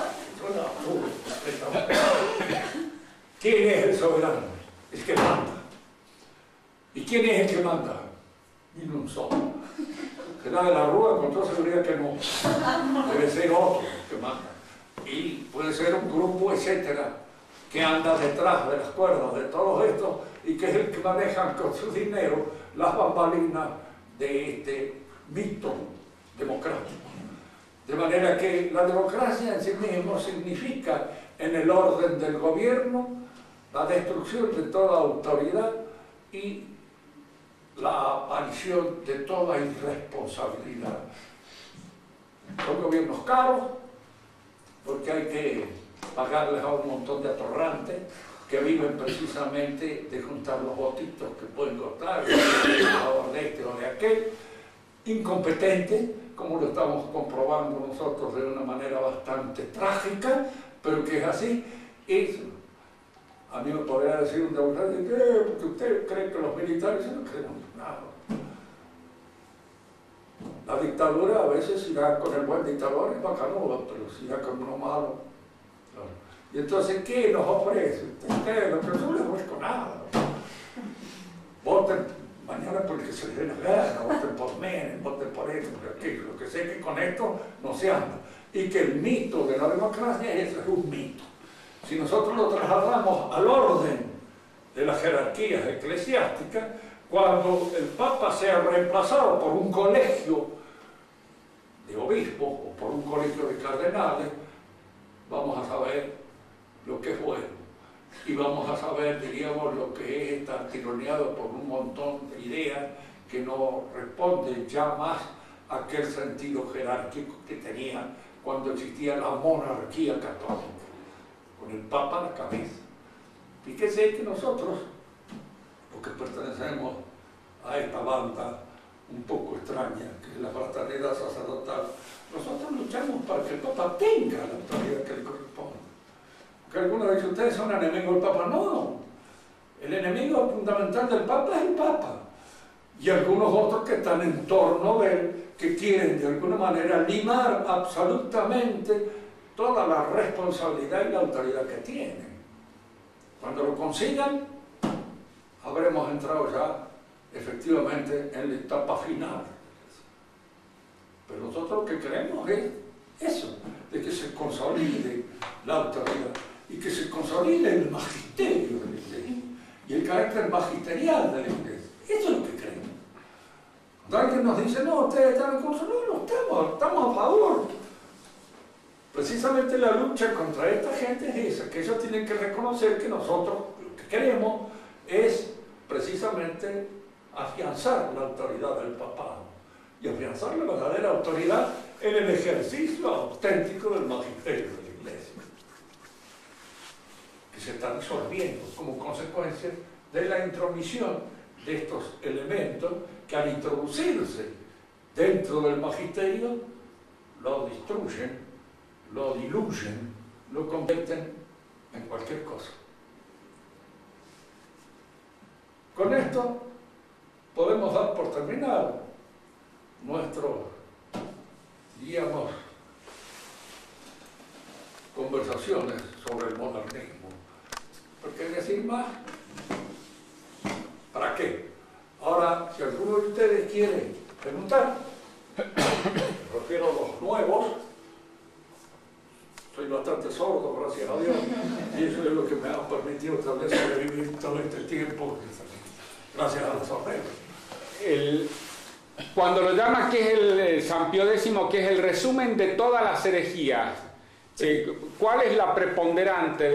¿Quién es el soberano? El que manda. ¿Y quién es el que manda? Ni un solo. Que da de la Rúa con toda seguridad que no. Debe ser otro que manda. Y puede ser un grupo, etcétera, que anda detrás de las cuerdas de todos estos y que es el que manejan con su dinero las bambalinas de este mito democrático. De manera que la democracia en sí mismo significa, en el orden del gobierno, la destrucción de toda autoridad y la aparición de toda irresponsabilidad. Son gobiernos caros, porque hay que pagarles a un montón de atorrantes que viven precisamente de juntar los votitos que pueden costar, a favor de este o de aquel, incompetente, como lo estamos comprobando nosotros de una manera bastante trágica, pero que es así. Y a mí me podría decir un demócrata, ¿qué? Porque usted cree que los militares no creen nada. La dictadura a veces irá con el buen dictador y bacanuda, pero si irá con uno malo. Claro. Y entonces, ¿qué nos ofrece? Usted lo que no le ofrezco nada. voten mañana porque se les dé la gana, voten por Menem, voten por esto, por aquello, lo que sé que con esto no se anda. Y que el mito de la democracia es un mito. Si nosotros lo trasladamos al orden de las jerarquías eclesiásticas, cuando el Papa sea reemplazado por un colegio de obispos o por un colegio de cardenales, vamos a saber lo que es bueno. Y vamos a saber, diríamos, lo que es estar tironeado por un montón de ideas que no responden ya más a aquel sentido jerárquico que tenía cuando existía la monarquía católica, con el Papa a la cabeza. Fíjese que nosotros, los que pertenecemos a esta banda un poco extraña, que es la fraternidad sacerdotal, nosotros luchamos para que el Papa tenga la autoridad que le corresponde. Que algunos de ustedes son enemigos del Papa. No, el enemigo fundamental del Papa es el Papa y algunos otros que están en torno de él, que quieren de alguna manera limar absolutamente toda la responsabilidad y la autoridad que tienen. Cuando lo consigan, habremos entrado ya efectivamente en la etapa final. Pero nosotros lo que queremos es eso, de que se consolide la autoridad y que se consolide el magisterio de la Iglesia y el carácter magisterial de la Iglesia. Eso es lo que queremos. Cuando alguien nos dice, no, ustedes están en contra, no estamos a favor. Precisamente la lucha contra esta gente es esa, que ellos tienen que reconocer que nosotros lo que queremos es precisamente afianzar la autoridad del papado y afianzar la verdadera autoridad en el ejercicio auténtico del magisterio de la Iglesia, que se está disolviendo como consecuencia de la intromisión de estos elementos que al introducirse dentro del magisterio lo destruyen, lo diluyen, lo convierten en cualquier cosa. Con esto podemos dar por terminado nuestro, digamos, conversaciones sobre el modernismo. Porque decir más, ¿para qué? Ahora, si alguno de ustedes quiere preguntar, me refiero a los nuevos, soy bastante sordo, gracias a Dios, y eso es lo que me ha permitido tal vez sobrevivir todo este tiempo, gracias a la sordera. Cuando lo llamas que es el San Pío X, que es el resumen de todas las herejías, ¿cuál es la preponderante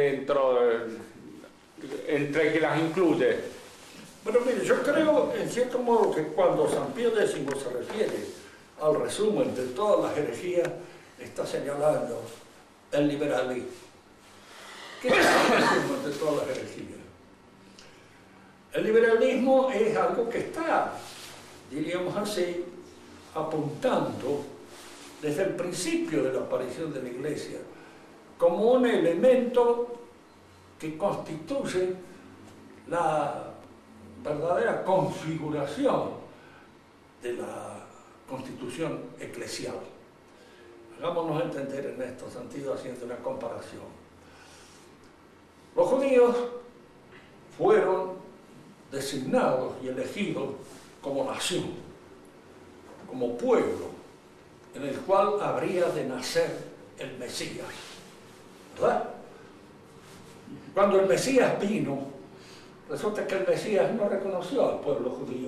entre que las incluye? Bueno, mire, yo creo en cierto modo que cuando San Pío X se refiere al resumen de todas las herejías, está señalando el liberalismo. ¿Qué es el resumen de todas las herejías? El liberalismo es algo que está, diríamos así, apuntando desde el principio de la aparición de la Iglesia como un elemento que constituye la verdadera configuración de la constitución eclesial. Hagámonos entender en este sentido haciendo una comparación. Los judíos fueron designados y elegidos como nación, como pueblo, en el cual habría de nacer el Mesías, ¿verdad? Cuando el Mesías vino, resulta que el Mesías no reconoció al pueblo judío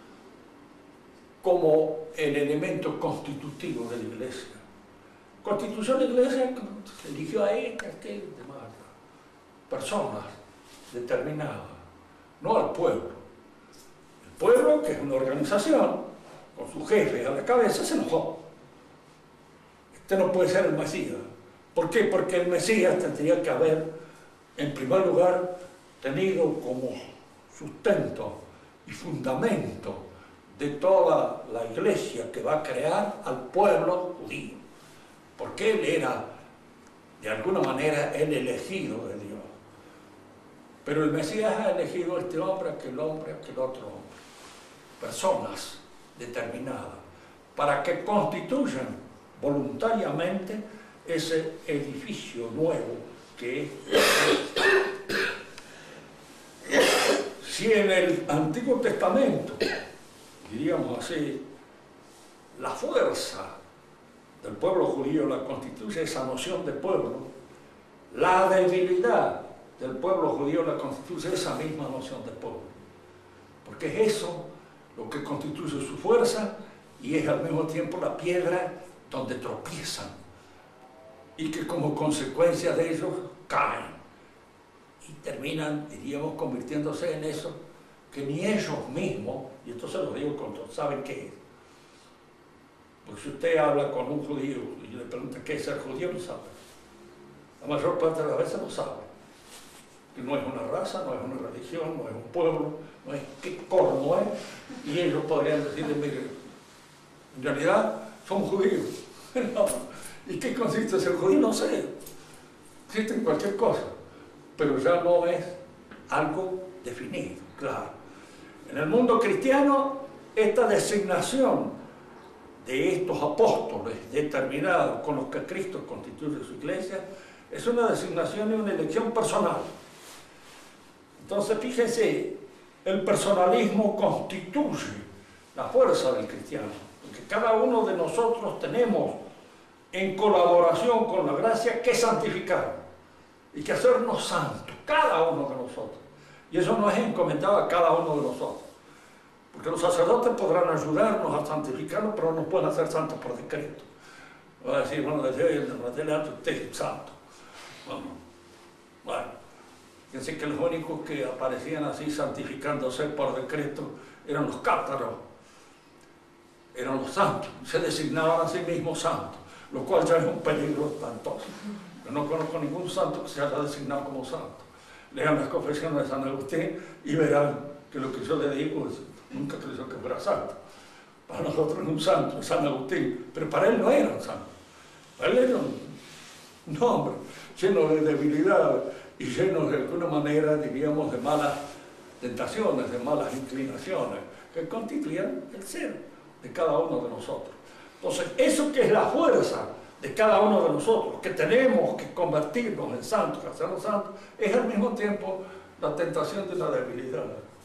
como el elemento constitutivo de la Iglesia. Constituyó la Iglesia, se eligió a este, aquel, demás personas determinadas, no al pueblo. El pueblo, que es una organización, con su jefe a la cabeza, se enojó. Este no puede ser el Mesías. ¿Por qué? Porque el Mesías tendría que haber, en primer lugar, tenido como sustento y fundamento de toda la Iglesia que va a crear al pueblo judío. Porque él era, de alguna manera, el elegido de Dios. Pero el Mesías ha elegido a este hombre, aquel otro hombre. Personas determinadas, para que constituyan voluntariamente ese edificio nuevo que es. Si en el Antiguo Testamento, diríamos así, la fuerza del pueblo judío la constituye esa noción de pueblo, la debilidad del pueblo judío la constituye esa misma noción de pueblo. Porque es eso lo que constituye su fuerza y es al mismo tiempo la piedra donde tropiezan y que como consecuencia de ellos caen y terminan, diríamos, convirtiéndose en eso que ni ellos mismos, y esto se lo digo con todos, saben qué es. Porque si usted habla con un judío y le pregunta qué es ser judío, no sabe. La mayor parte de las veces no sabe. Que no es una raza, no es una religión, no es un pueblo, no es qué corno es. Y ellos podrían decirle, mire, en realidad somos judíos. No. ¿Y qué consiste ser judío? No sé. Existe en cualquier cosa. Pero ya no es algo definido, claro. En el mundo cristiano, esta designación de estos apóstoles determinados con los que Cristo constituye su iglesia es una designación y una elección personal. Entonces, fíjense, el personalismo constituye la fuerza del cristiano, porque cada uno de nosotros tenemos en colaboración con la gracia que santificar y que hacernos santos, cada uno de nosotros. Y eso no es encomendado a cada uno de nosotros. Porque los sacerdotes podrán ayudarnos a santificarnos, pero no pueden hacer santos por decreto. Va a decir, bueno, desde adelante usted es santo. Bueno, fíjense que los únicos que aparecían así santificándose por decreto eran los cátaros, eran los santos, se designaban a sí mismos santos, lo cual ya es un peligro espantoso. Yo no conozco ningún santo que se haya designado como santo. Lean las confesiones de San Agustín y verán que lo que yo le digo es, nunca creyó que fuera santo. Para nosotros es un santo, es San Agustín, pero para él no era un santo. Para él era un hombre lleno de debilidad y lleno de alguna manera, diríamos, de malas tentaciones, de malas inclinaciones, que constituían el ser de cada uno de nosotros. Entonces, eso que es la fuerza de cada uno de nosotros, que tenemos que convertirnos en santos, hacernos santos, es al mismo tiempo la tentación de la debilidad.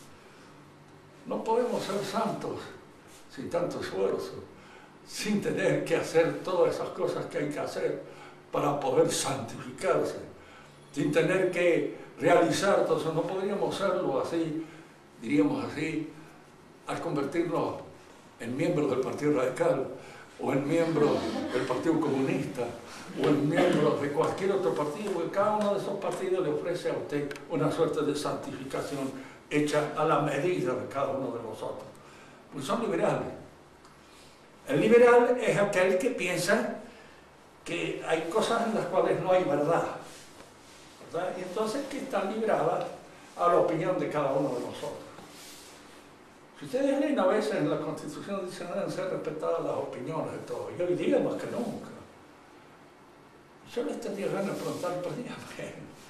No podemos ser santos sin tanto esfuerzo, sin tener que hacer todas esas cosas que hay que hacer para poder santificarse, sin tener que realizar todo eso. No podríamos serlo así, diríamos así, al convertirnos en miembros del Partido Radical, o en miembros del Partido Comunista, o en miembros de cualquier otro partido, porque cada uno de esos partidos le ofrece a usted una suerte de santificación hecha a la medida de cada uno de nosotros. Pues son liberales. El liberal es aquel que piensa que hay cosas en las cuales no hay verdad, ¿verdad? Y entonces que están libradas a la opinión de cada uno de nosotros. Si ustedes leen a veces en la Constitución dice que deben ser respetadas las opiniones de todos, y hoy día más que nunca. Yo les tendría ganas de preguntar, pues dígame,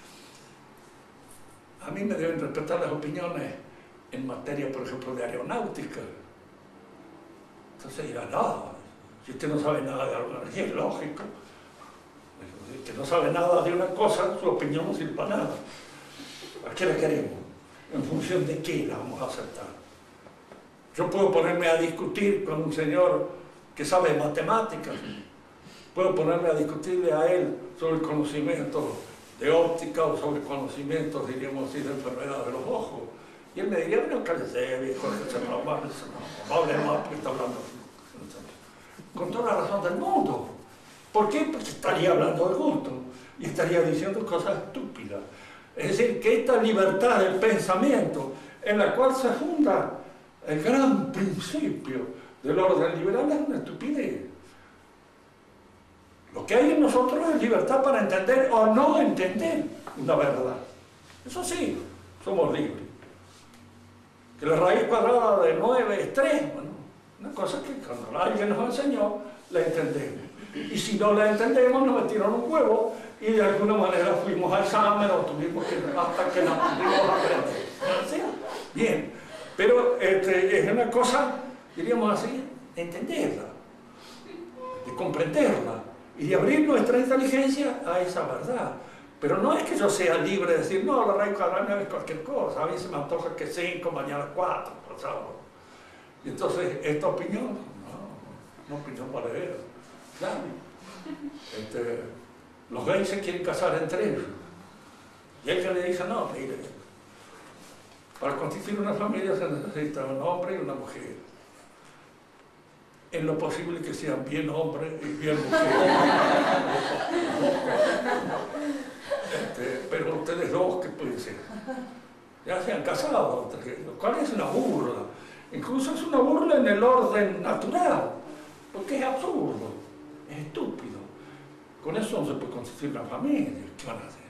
a mí me deben respetar las opiniones en materia, por ejemplo, de aeronáutica. Entonces dirán, no, si usted no sabe nada de aeronáutica, es lógico. Si usted no sabe nada de una cosa, su opinión no sirve para nada. ¿A qué la queremos? ¿En función de qué la vamos a aceptar? Yo puedo ponerme a discutir con un señor que sabe matemáticas, puedo ponerme a discutirle a él sobre el conocimiento de óptica o sobre conocimientos, diríamos así, de enfermedad de los ojos. Y él me diría, bueno, cállese, viejo, no hable más porque está hablando. Con toda la razón del mundo. ¿Por qué? Porque estaría hablando de gusto y estaría diciendo cosas estúpidas. Es decir, que esta libertad del pensamiento en la cual se funda el gran principio del orden liberal es una estupidez. Lo que hay en nosotros es libertad para entender o no entender una verdad. Eso sí, somos libres. Que la raíz cuadrada de 9 es 3. Bueno, una cosa que cuando alguien nos enseñó, la entendemos. Y si no la entendemos, nos metieron un huevo y de alguna manera fuimos al examen o tuvimos que, hasta que nos pudimos aprender. ¿Sí? Bien. Pero es una cosa, diríamos así, de entenderla, de comprenderla y de abrir nuestra inteligencia a esa verdad. Pero no es que yo sea libre de decir, no, la raíz cuadrada es cualquier cosa, a mí se me antoja que 5, mañana 4, por favor. Y entonces, esta opinión, no, una opinión valedera. Claro. Los gays se quieren casar entre ellos. Y hay que le dice, no, mire, para constituir una familia se necesita un hombre y una mujer. En lo posible que sean bien hombre y bien mujer. Pero ustedes dos, ¿qué pueden ser? Ya se han casado, lo cual es una burla. Incluso es una burla en el orden natural, porque es absurdo, es estúpido. Con eso no se puede constituir una familia. ¿Qué van a hacer?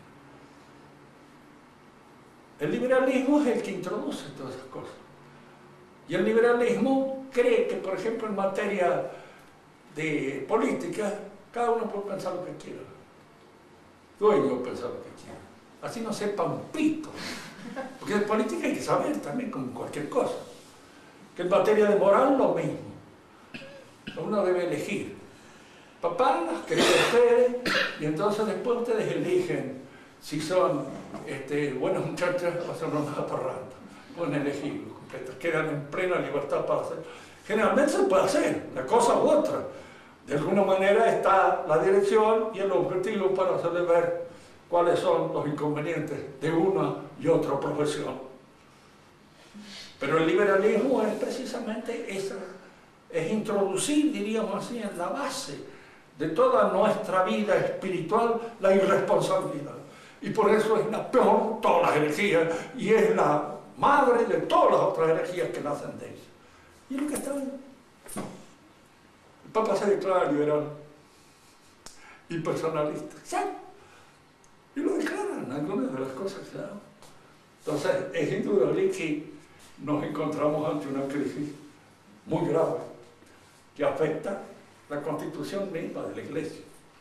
El liberalismo es el que introduce todas esas cosas. Y el liberalismo cree que, por ejemplo, en materia de política, cada uno puede pensar lo que quiera. Dueño pensar lo que quiera. Así no sepa un pito. Porque en política hay que saber también, como cualquier cosa. Que en materia de moral, lo mismo. Uno debe elegir. Papá las quería ustedes, y entonces después ustedes eligen si son buenas muchachas o son unas atorrantes. Pueden elegirlo. Quedan en plena libertad para hacer. Generalmente se puede hacer, una cosa u otra. De alguna manera está la dirección y el objetivo para hacerle ver cuáles son los inconvenientes de una y otra profesión. Pero el liberalismo es precisamente esa, es introducir, diríamos así, en la base de toda nuestra vida espiritual la irresponsabilidad. Y por eso es la peor de todas las herejías y es la madre de todas las otras herejías que nacen de ella. Y es lo que está bien. El Papa se declara liberal y personalista. ¿Sí? Y lo declaran algunas de las cosas que dan. Entonces, es indudable que nos encontramos ante una crisis muy grave que afecta la constitución misma de la Iglesia.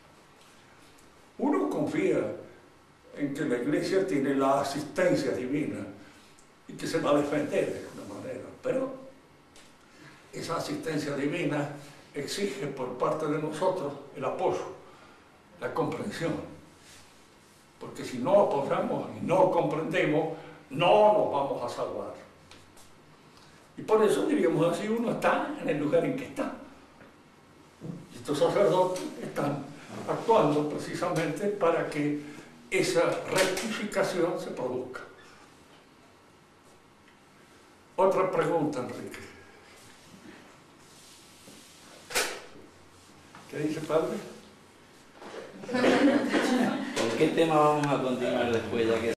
Uno confía en que la Iglesia tiene la asistencia divina y que se va a defender de alguna manera, pero esa asistencia divina exige por parte de nosotros el apoyo, la comprensión, porque si no apoyamos y no comprendemos, no nos vamos a salvar. Y por eso, diríamos así, uno está en el lugar en que está. Y estos sacerdotes están actuando precisamente para que esa rectificación se produzca. Otra pregunta, Enrique. ¿Qué dice, padre? ¿Con qué tema vamos a continuar después, ya que